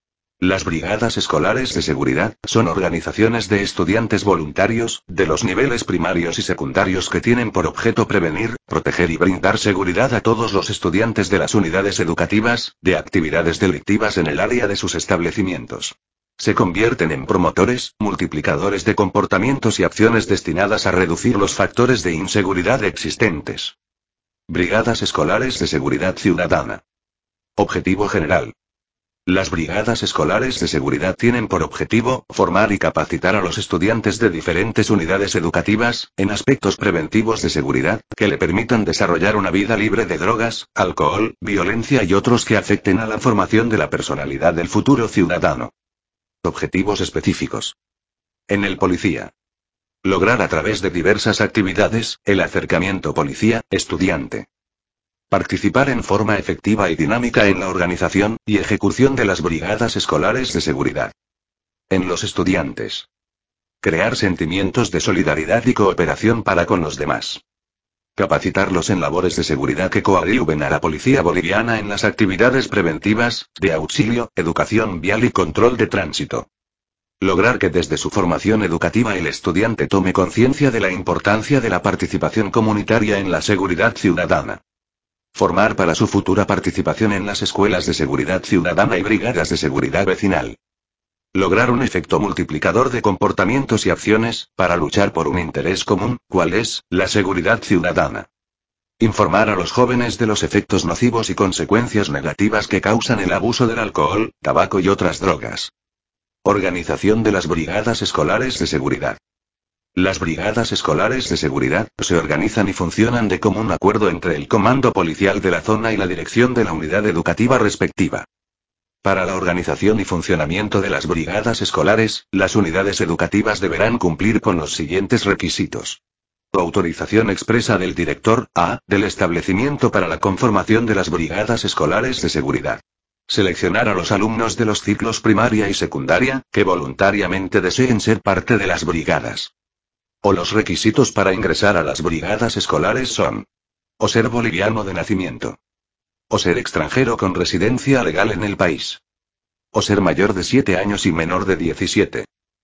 Las brigadas escolares de seguridad son organizaciones de estudiantes voluntarios, de los niveles primarios y secundarios, que tienen por objeto prevenir, proteger y brindar seguridad a todos los estudiantes de las unidades educativas, de actividades delictivas en el área de sus establecimientos. Se convierten en promotores, multiplicadores de comportamientos y acciones destinadas a reducir los factores de inseguridad existentes. Brigadas escolares de seguridad ciudadana. Objetivo general. Las brigadas escolares de seguridad tienen por objetivo formar y capacitar a los estudiantes de diferentes unidades educativas, en aspectos preventivos de seguridad, que le permitan desarrollar una vida libre de drogas, alcohol, violencia y otros que afecten a la formación de la personalidad del futuro ciudadano. Objetivos específicos. En el policía. Lograr a través de diversas actividades, el acercamiento policía-estudiante. Participar en forma efectiva y dinámica en la organización y ejecución de las brigadas escolares de seguridad. En los estudiantes. Crear sentimientos de solidaridad y cooperación para con los demás. Capacitarlos en labores de seguridad que coadyuven a la policía boliviana en las actividades preventivas, de auxilio, educación vial y control de tránsito. Lograr que desde su formación educativa el estudiante tome conciencia de la importancia de la participación comunitaria en la seguridad ciudadana. Formar para su futura participación en las escuelas de seguridad ciudadana y brigadas de seguridad vecinal. Lograr un efecto multiplicador de comportamientos y acciones, para luchar por un interés común, ¿cuál es? La seguridad ciudadana. Informar a los jóvenes de los efectos nocivos y consecuencias negativas que causan el abuso del alcohol, tabaco y otras drogas. Organización de las brigadas escolares de seguridad. Las brigadas escolares de seguridad se organizan y funcionan de común acuerdo entre el comando policial de la zona y la dirección de la unidad educativa respectiva. Para la organización y funcionamiento de las brigadas escolares, las unidades educativas deberán cumplir con los siguientes requisitos. Autorización expresa del director A del establecimiento para la conformación de las brigadas escolares de seguridad. Seleccionar a los alumnos de los ciclos primaria y secundaria, que voluntariamente deseen ser parte de las brigadas. O los requisitos para ingresar a las brigadas escolares son: o ser boliviano de nacimiento. O ser extranjero con residencia legal en el país. O ser mayor de siete años y menor de diecisiete.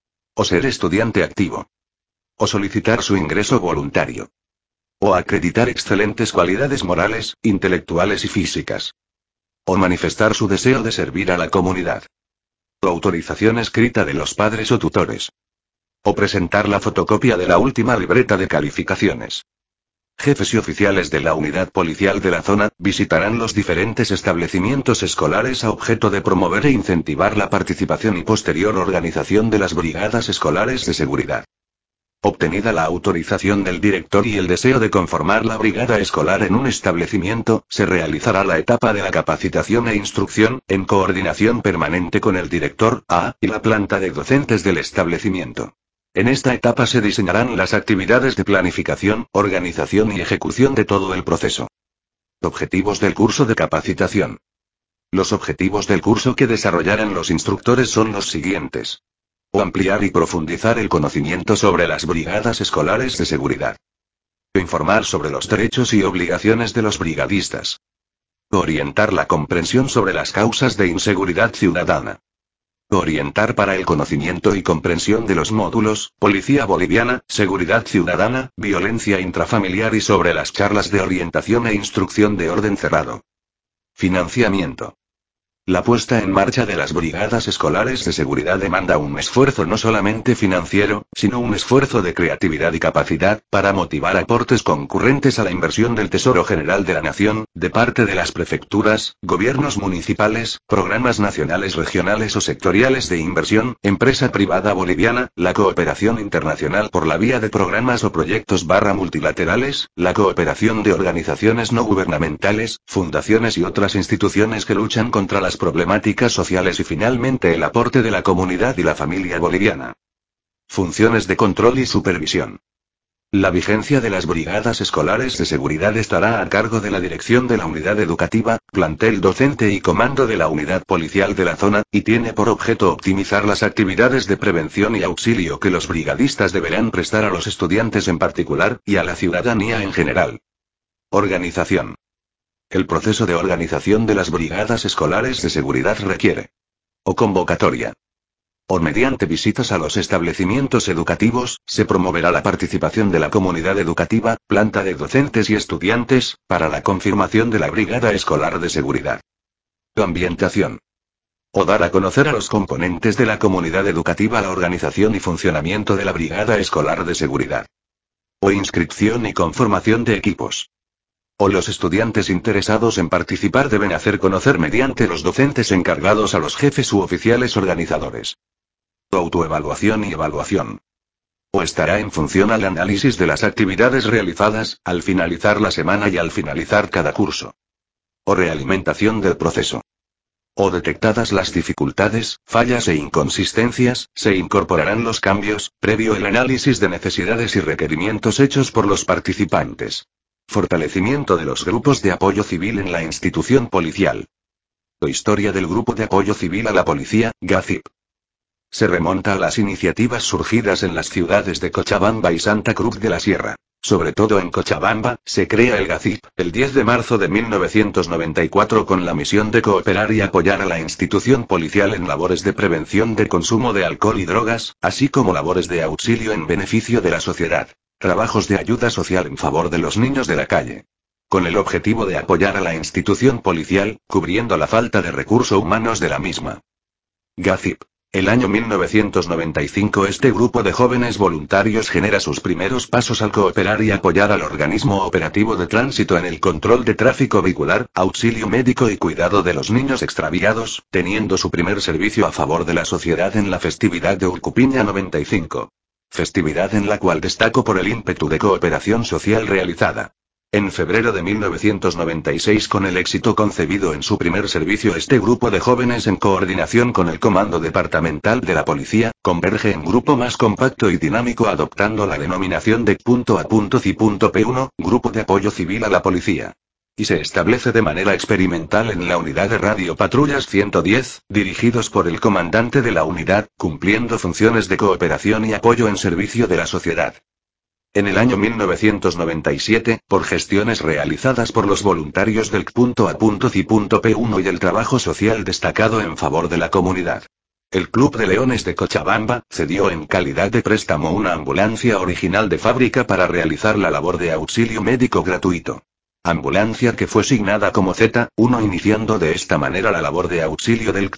O ser estudiante activo. O solicitar su ingreso voluntario. O acreditar excelentes cualidades morales, intelectuales y físicas. O manifestar su deseo de servir a la comunidad. O autorización escrita de los padres o tutores. O presentar la fotocopia de la última libreta de calificaciones. Jefes y oficiales de la unidad policial de la zona visitarán los diferentes establecimientos escolares a objeto de promover e incentivar la participación y posterior organización de las brigadas escolares de seguridad. Obtenida la autorización del director y el deseo de conformar la brigada escolar en un establecimiento, se realizará la etapa de la capacitación e instrucción, en coordinación permanente con el director A y la planta de docentes del establecimiento. En esta etapa se diseñarán las actividades de planificación, organización y ejecución de todo el proceso. Objetivos del curso de capacitación. Los objetivos del curso que desarrollarán los instructores son los siguientes. O ampliar y profundizar el conocimiento sobre las brigadas escolares de seguridad. O informar sobre los derechos y obligaciones de los brigadistas. O orientar la comprensión sobre las causas de inseguridad ciudadana. Orientar para el conocimiento y comprensión de los módulos, Policía Boliviana, Seguridad Ciudadana, Violencia Intrafamiliar y sobre las charlas de orientación e instrucción de orden cerrado. Financiamiento. La puesta en marcha de las brigadas escolares de seguridad demanda un esfuerzo no solamente financiero, sino un esfuerzo de creatividad y capacidad, para motivar aportes concurrentes a la inversión del Tesoro General de la Nación, de parte de las prefecturas, gobiernos municipales, programas nacionales, regionales o sectoriales de inversión, empresa privada boliviana, la cooperación internacional por la vía de programas o proyectos barra multilaterales, la cooperación de organizaciones no gubernamentales, fundaciones y otras instituciones que luchan contra las problemáticas sociales y finalmente el aporte de la comunidad y la familia boliviana. Funciones de control y supervisión. La vigencia de las brigadas escolares de seguridad estará a cargo de la dirección de la unidad educativa, plantel docente y comando de la unidad policial de la zona, y tiene por objeto optimizar las actividades de prevención y auxilio que los brigadistas deberán prestar a los estudiantes en particular, y a la ciudadanía en general. Organización. El proceso de organización de las brigadas escolares de seguridad requiere o convocatoria, o mediante visitas a los establecimientos educativos, se promoverá la participación de la comunidad educativa, planta de docentes y estudiantes, para la confirmación de la brigada escolar de seguridad. Ambientación. O dar a conocer a los componentes de la comunidad educativa la organización y funcionamiento de la Brigada Escolar de Seguridad. O inscripción y conformación de equipos. O los estudiantes interesados en participar deben hacer conocer mediante los docentes encargados a los jefes u oficiales organizadores. O autoevaluación y evaluación. O estará en función al análisis de las actividades realizadas, al finalizar la semana y al finalizar cada curso. O realimentación del proceso. O detectadas las dificultades, fallas e inconsistencias, se incorporarán los cambios, previo el análisis de necesidades y requerimientos hechos por los participantes. Fortalecimiento de los grupos de apoyo civil en la institución policial. O historia del Grupo de Apoyo Civil a la Policía, GACIP. Se remonta a las iniciativas surgidas en las ciudades de Cochabamba y Santa Cruz de la Sierra. Sobre todo en Cochabamba, se crea el GACIP, el diez de marzo de mil novecientos noventa y cuatro con la misión de cooperar y apoyar a la institución policial en labores de prevención de consumo de alcohol y drogas, así como labores de auxilio en beneficio de la sociedad. Trabajos de ayuda social en favor de los niños de la calle. Con el objetivo de apoyar a la institución policial, cubriendo la falta de recursos humanos de la misma. GACIP. El año mil novecientos noventa y cinco este grupo de jóvenes voluntarios genera sus primeros pasos al cooperar y apoyar al organismo operativo de tránsito en el control de tráfico vehicular, auxilio médico y cuidado de los niños extraviados, teniendo su primer servicio a favor de la sociedad en la festividad de Urcupiña noventa y cinco. Festividad en la cual destaco por el ímpetu de cooperación social realizada. En febrero de mil novecientos noventa y seis con el éxito concebido en su primer servicio este grupo de jóvenes en coordinación con el Comando Departamental de la Policía, converge en grupo más compacto y dinámico adoptando la denominación de A.C.P uno, Grupo de Apoyo Civil a la Policía. Y se establece de manera experimental en la unidad de radio patrullas ciento diez, dirigidos por el comandante de la unidad, cumpliendo funciones de cooperación y apoyo en servicio de la sociedad. En el año mil novecientos noventa y siete, por gestiones realizadas por los voluntarios del C.A.C.P uno y el trabajo social destacado en favor de la comunidad. El Club de Leones de Cochabamba cedió en calidad de préstamo una ambulancia original de fábrica para realizar la labor de auxilio médico gratuito. Ambulancia que fue signada como Z uno iniciando de esta manera la labor de auxilio del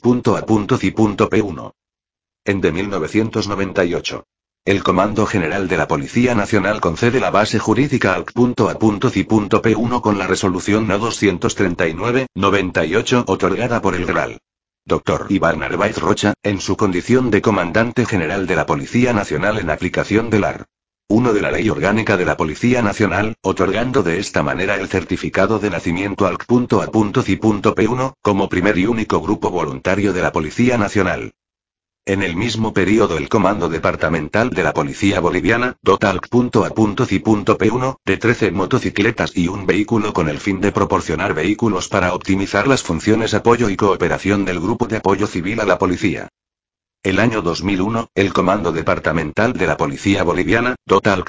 C.A.C.P uno. En de mil novecientos noventa y ocho. El Comando General de la Policía Nacional concede la base jurídica al C.A.C.P uno con la resolución No doscientos treinta y nueve, noventa y ocho otorgada por el Gral. Doctor Iván Narváez Rocha, en su condición de Comandante General de la Policía Nacional en aplicación del art. uno de la Ley Orgánica de la Policía Nacional, otorgando de esta manera el certificado de nacimiento al C.A.C.P uno, como primer y único grupo voluntario de la Policía Nacional. En el mismo periodo el Comando Departamental de la Policía Boliviana dota al C.A.C.P uno de trece motocicletas y un vehículo con el fin de proporcionar vehículos para optimizar las funciones apoyo y cooperación del Grupo de Apoyo Civil a la Policía. El año dos mil uno, el Comando Departamental de la Policía Boliviana dota al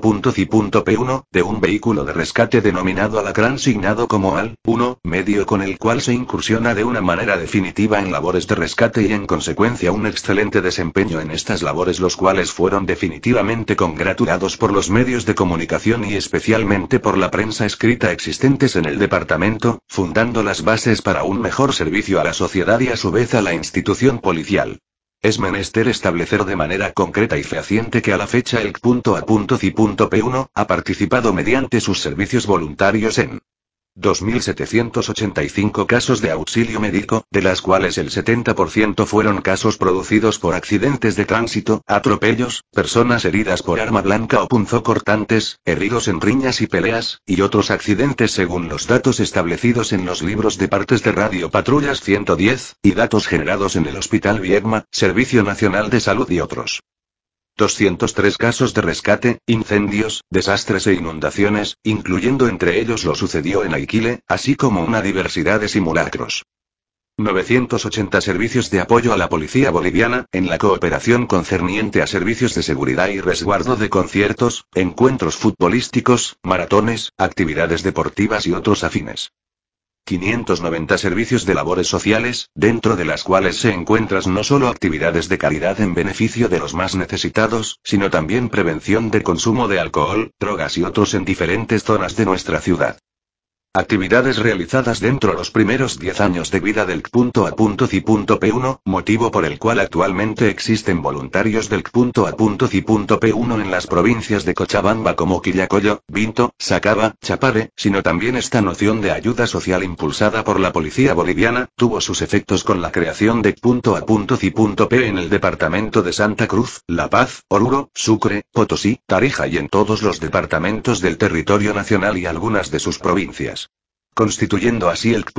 C.A.C.P uno de un vehículo de rescate denominado Alacrán signado como A L uno, medio con el cual se incursiona de una manera definitiva en labores de rescate y en consecuencia un excelente desempeño en estas labores, los cuales fueron definitivamente congratulados por los medios de comunicación y especialmente por la prensa escrita existentes en el departamento, fundando las bases para un mejor servicio a la sociedad y a su vez a la institución policial. Es menester establecer de manera concreta y fehaciente que a la fecha el C.A.C.P uno ha participado mediante sus servicios voluntarios en dos mil setecientos ochenta y cinco casos de auxilio médico, de las cuales el setenta por ciento fueron casos producidos por accidentes de tránsito, atropellos, personas heridas por arma blanca o punzocortantes, heridos en riñas y peleas, y otros accidentes según los datos establecidos en los libros de partes de Radio Patrullas ciento diez, y datos generados en el Hospital Viedma, Servicio Nacional de Salud y otros. doscientos tres casos de rescate, incendios, desastres e inundaciones, incluyendo entre ellos lo sucedió en Aiquile, así como una diversidad de simulacros. novecientos ochenta servicios de apoyo a la policía boliviana, en la cooperación concerniente a servicios de seguridad y resguardo de conciertos, encuentros futbolísticos, maratones, actividades deportivas y otros afines. quinientos noventa servicios de labores sociales, dentro de las cuales se encuentran no solo actividades de caridad en beneficio de los más necesitados, sino también prevención de consumo de alcohol, drogas y otros en diferentes zonas de nuestra ciudad. Actividades realizadas dentro los primeros diez años de vida del C.A.C.P uno, motivo por el cual actualmente existen voluntarios del C.A.C.P uno en las provincias de Cochabamba como Quillacollo, Vinto, Sacaba, Chapare, sino también esta noción de ayuda social impulsada por la policía boliviana, tuvo sus efectos con la creación de C.A.C.P en el departamento de Santa Cruz, La Paz, Oruro, Sucre, Potosí, Tarija y en todos los departamentos del territorio nacional y algunas de sus provincias, constituyendo así el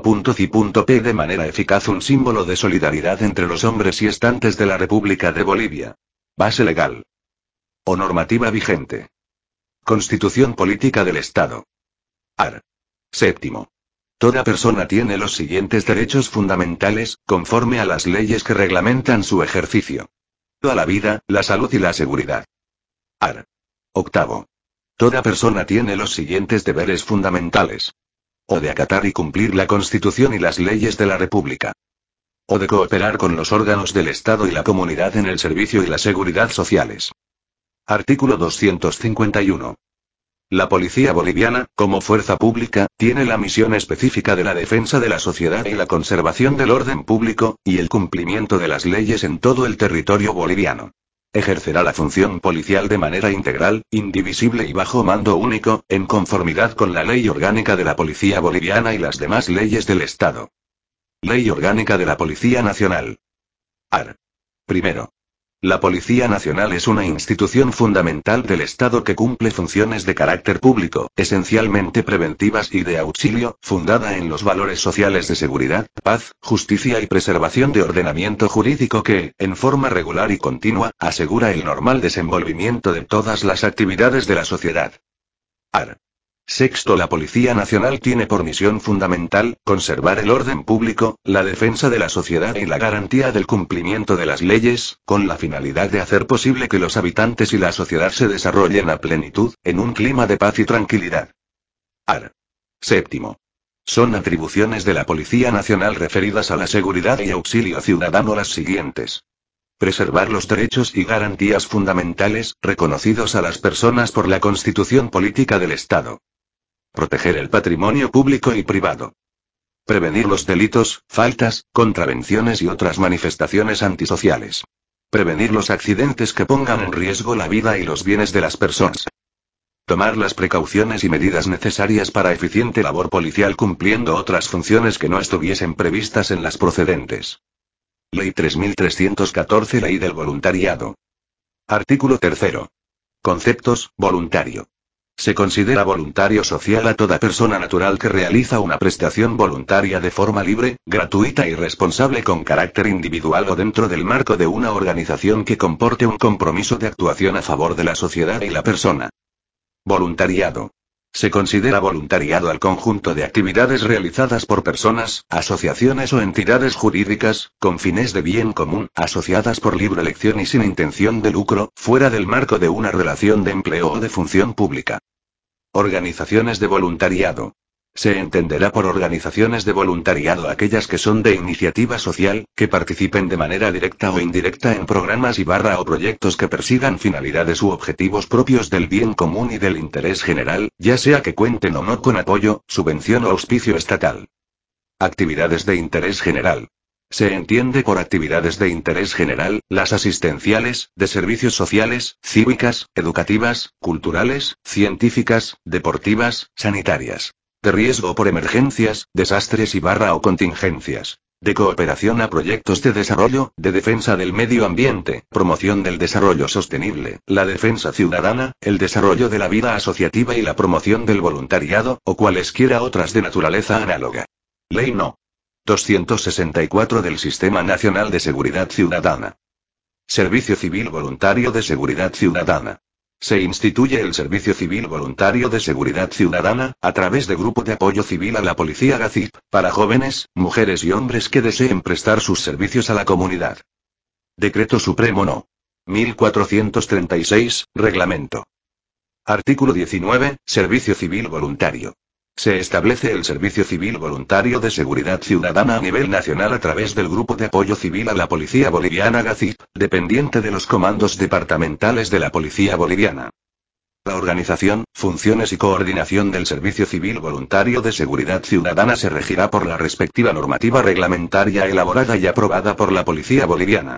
C.A.C.P de manera eficaz un símbolo de solidaridad entre los hombres y estantes de la República de Bolivia. Base legal o normativa vigente. Constitución política del Estado. Art. Séptimo. Toda persona tiene los siguientes derechos fundamentales, conforme a las leyes que reglamentan su ejercicio: a la vida, la salud y la seguridad. Art. Octavo. Toda persona tiene los siguientes deberes fundamentales: o de acatar y cumplir la Constitución y las leyes de la República, o de cooperar con los órganos del Estado y la comunidad en el servicio y la seguridad sociales. Artículo doscientos cincuenta y uno. La policía boliviana, como fuerza pública, tiene la misión específica de la defensa de la sociedad y la conservación del orden público, y el cumplimiento de las leyes en todo el territorio boliviano. Ejercerá la función policial de manera integral, indivisible y bajo mando único, en conformidad con la Ley Orgánica de la Policía Boliviana y las demás leyes del Estado. Ley Orgánica de la Policía Nacional. Art. Primero. La Policía Nacional es una institución fundamental del Estado que cumple funciones de carácter público, esencialmente preventivas y de auxilio, fundada en los valores sociales de seguridad, paz, justicia y preservación de ordenamiento jurídico que, en forma regular y continua, asegura el normal desenvolvimiento de todas las actividades de la sociedad. Art. Sexto. La Policía Nacional tiene por misión fundamental, conservar el orden público, la defensa de la sociedad y la garantía del cumplimiento de las leyes, con la finalidad de hacer posible que los habitantes y la sociedad se desarrollen a plenitud, en un clima de paz y tranquilidad. Art. Séptimo. Son atribuciones de la Policía Nacional referidas a la seguridad y auxilio ciudadano las siguientes: preservar los derechos y garantías fundamentales, reconocidos a las personas por la Constitución Política del Estado. Proteger el patrimonio público y privado. Prevenir los delitos, faltas, contravenciones y otras manifestaciones antisociales. Prevenir los accidentes que pongan en riesgo la vida y los bienes de las personas. Tomar las precauciones y medidas necesarias para eficiente labor policial cumpliendo otras funciones que no estuviesen previstas en las procedentes. Ley tres mil trescientos catorce. Ley del voluntariado. Artículo tercero. Conceptos: voluntario. Se considera voluntario social a toda persona natural que realiza una prestación voluntaria de forma libre, gratuita y responsable con carácter individual o dentro del marco de una organización que comporte un compromiso de actuación a favor de la sociedad y la persona. Voluntariado. Se considera voluntariado al conjunto de actividades realizadas por personas, asociaciones o entidades jurídicas, con fines de bien común, asociadas por libre elección y sin intención de lucro, fuera del marco de una relación de empleo o de función pública. Organizaciones de voluntariado. Se entenderá por organizaciones de voluntariado aquellas que son de iniciativa social, que participen de manera directa o indirecta en programas y barra o proyectos que persigan finalidades u objetivos propios del bien común y del interés general, ya sea que cuenten o no con apoyo, subvención o auspicio estatal. Actividades de interés general. Se entiende por actividades de interés general, las asistenciales, de servicios sociales, cívicas, educativas, culturales, científicas, deportivas, sanitarias. De riesgo por emergencias, desastres y barra o contingencias. De cooperación a proyectos de desarrollo, de defensa del medio ambiente, promoción del desarrollo sostenible, la defensa ciudadana, el desarrollo de la vida asociativa y la promoción del voluntariado, o cualesquiera otras de naturaleza análoga. Ley No. doscientos sesenta y cuatro del Sistema Nacional de Seguridad Ciudadana. Servicio Civil Voluntario de Seguridad Ciudadana. Se instituye el Servicio Civil Voluntario de Seguridad Ciudadana, a través de Grupo de Apoyo Civil a la Policía GACIP, para jóvenes, mujeres y hombres que deseen prestar sus servicios a la comunidad. Decreto Supremo No. mil cuatrocientos treinta y seis, Reglamento. Artículo diecinueve, Servicio Civil Voluntario. Se establece el Servicio Civil Voluntario de Seguridad Ciudadana a nivel nacional a través del Grupo de Apoyo Civil a la Policía Boliviana GACIP, dependiente de los comandos departamentales de la Policía Boliviana. La organización, funciones y coordinación del Servicio Civil Voluntario de Seguridad Ciudadana se regirá por la respectiva normativa reglamentaria elaborada y aprobada por la Policía Boliviana.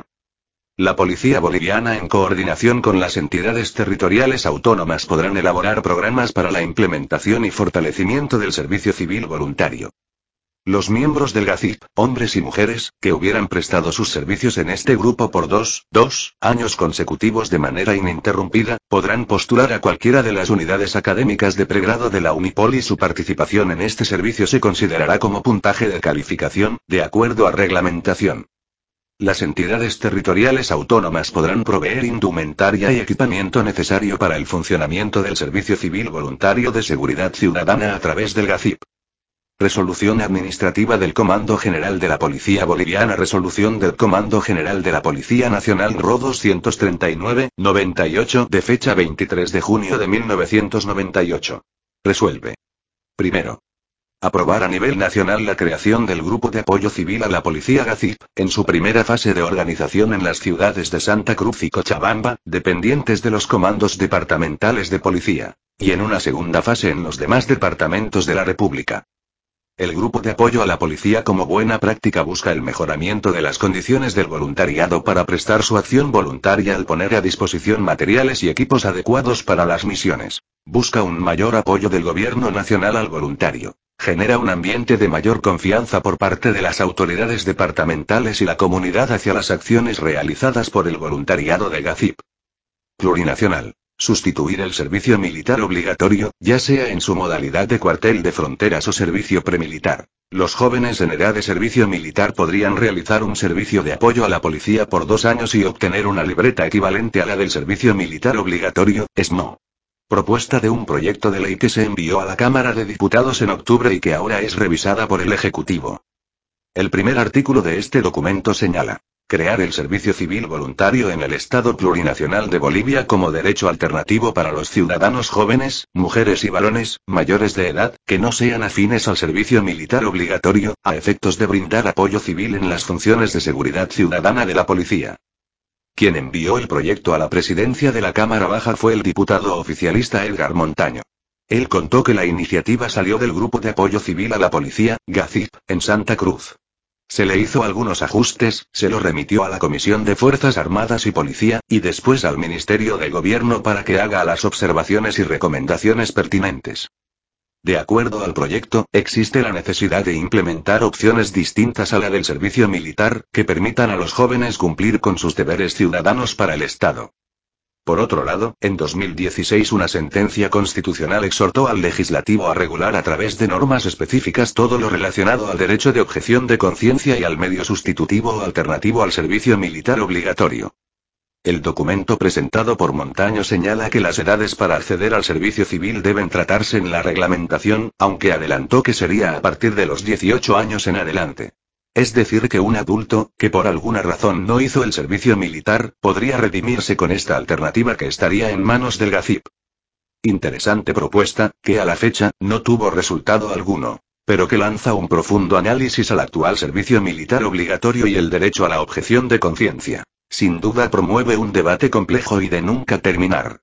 La Policía Boliviana, en coordinación con las entidades territoriales autónomas, podrán elaborar programas para la implementación y fortalecimiento del servicio civil voluntario. Los miembros del GACIP, hombres y mujeres, que hubieran prestado sus servicios en este grupo por dos, dos años consecutivos de manera ininterrumpida, podrán postular a cualquiera de las unidades académicas de pregrado de la Unipol y su participación en este servicio se considerará como puntaje de calificación, de acuerdo a reglamentación. Las entidades territoriales autónomas podrán proveer indumentaria y equipamiento necesario para el funcionamiento del Servicio Civil Voluntario de Seguridad Ciudadana a través del GACIP. Resolución Administrativa del Comando General de la Policía Boliviana. Resolución del Comando General de la Policía Nacional R O doscientos treinta y nueve, noventa y ocho, de fecha veintitrés de junio de mil novecientos noventa y ocho. Resuelve. Primero. Aprobar a nivel nacional la creación del Grupo de Apoyo Civil a la Policía GACIP, en su primera fase de organización en las ciudades de Santa Cruz y Cochabamba, dependientes de los comandos departamentales de policía, y en una segunda fase en los demás departamentos de la República. El Grupo de Apoyo a la Policía como buena práctica busca el mejoramiento de las condiciones del voluntariado para prestar su acción voluntaria al poner a disposición materiales y equipos adecuados para las misiones. Busca un mayor apoyo del Gobierno Nacional al voluntario. Genera un ambiente de mayor confianza por parte de las autoridades departamentales y la comunidad hacia las acciones realizadas por el voluntariado de GACIP. Plurinacional. Sustituir el servicio militar obligatorio, ya sea en su modalidad de cuartel de fronteras o servicio premilitar. Los jóvenes en edad de servicio militar podrían realizar un servicio de apoyo a la policía por dos años y obtener una libreta equivalente a la del servicio militar obligatorio, S M O. Propuesta de un proyecto de ley que se envió a la Cámara de Diputados en octubre y que ahora es revisada por el Ejecutivo. El primer artículo de este documento señala: crear el servicio civil voluntario en el Estado Plurinacional de Bolivia como derecho alternativo para los ciudadanos jóvenes, mujeres y varones, mayores de edad, que no sean afines al servicio militar obligatorio, a efectos de brindar apoyo civil en las funciones de seguridad ciudadana de la policía. Quien envió el proyecto a la presidencia de la Cámara Baja fue el diputado oficialista Edgar Montaño. Él contó que la iniciativa salió del Grupo de Apoyo Civil a la Policía, GACIP, en Santa Cruz. Se le hizo algunos ajustes, se lo remitió a la Comisión de Fuerzas Armadas y Policía, y después al Ministerio de Gobierno para que haga las observaciones y recomendaciones pertinentes. De acuerdo al proyecto, existe la necesidad de implementar opciones distintas a la del servicio militar, que permitan a los jóvenes cumplir con sus deberes ciudadanos para el Estado. Por otro lado, en dos mil dieciséis una sentencia constitucional exhortó al legislativo a regular a través de normas específicas todo lo relacionado al derecho de objeción de conciencia y al medio sustitutivo o alternativo al servicio militar obligatorio. El documento presentado por Montaño señala que las edades para acceder al servicio civil deben tratarse en la reglamentación, aunque adelantó que sería a partir de los dieciocho años en adelante. Es decir, que un adulto, que por alguna razón no hizo el servicio militar, podría redimirse con esta alternativa que estaría en manos del GACIP. Interesante propuesta, que a la fecha, no tuvo resultado alguno, pero que lanza un profundo análisis al actual servicio militar obligatorio y el derecho a la objeción de conciencia. Sin duda promueve un debate complejo y de nunca terminar.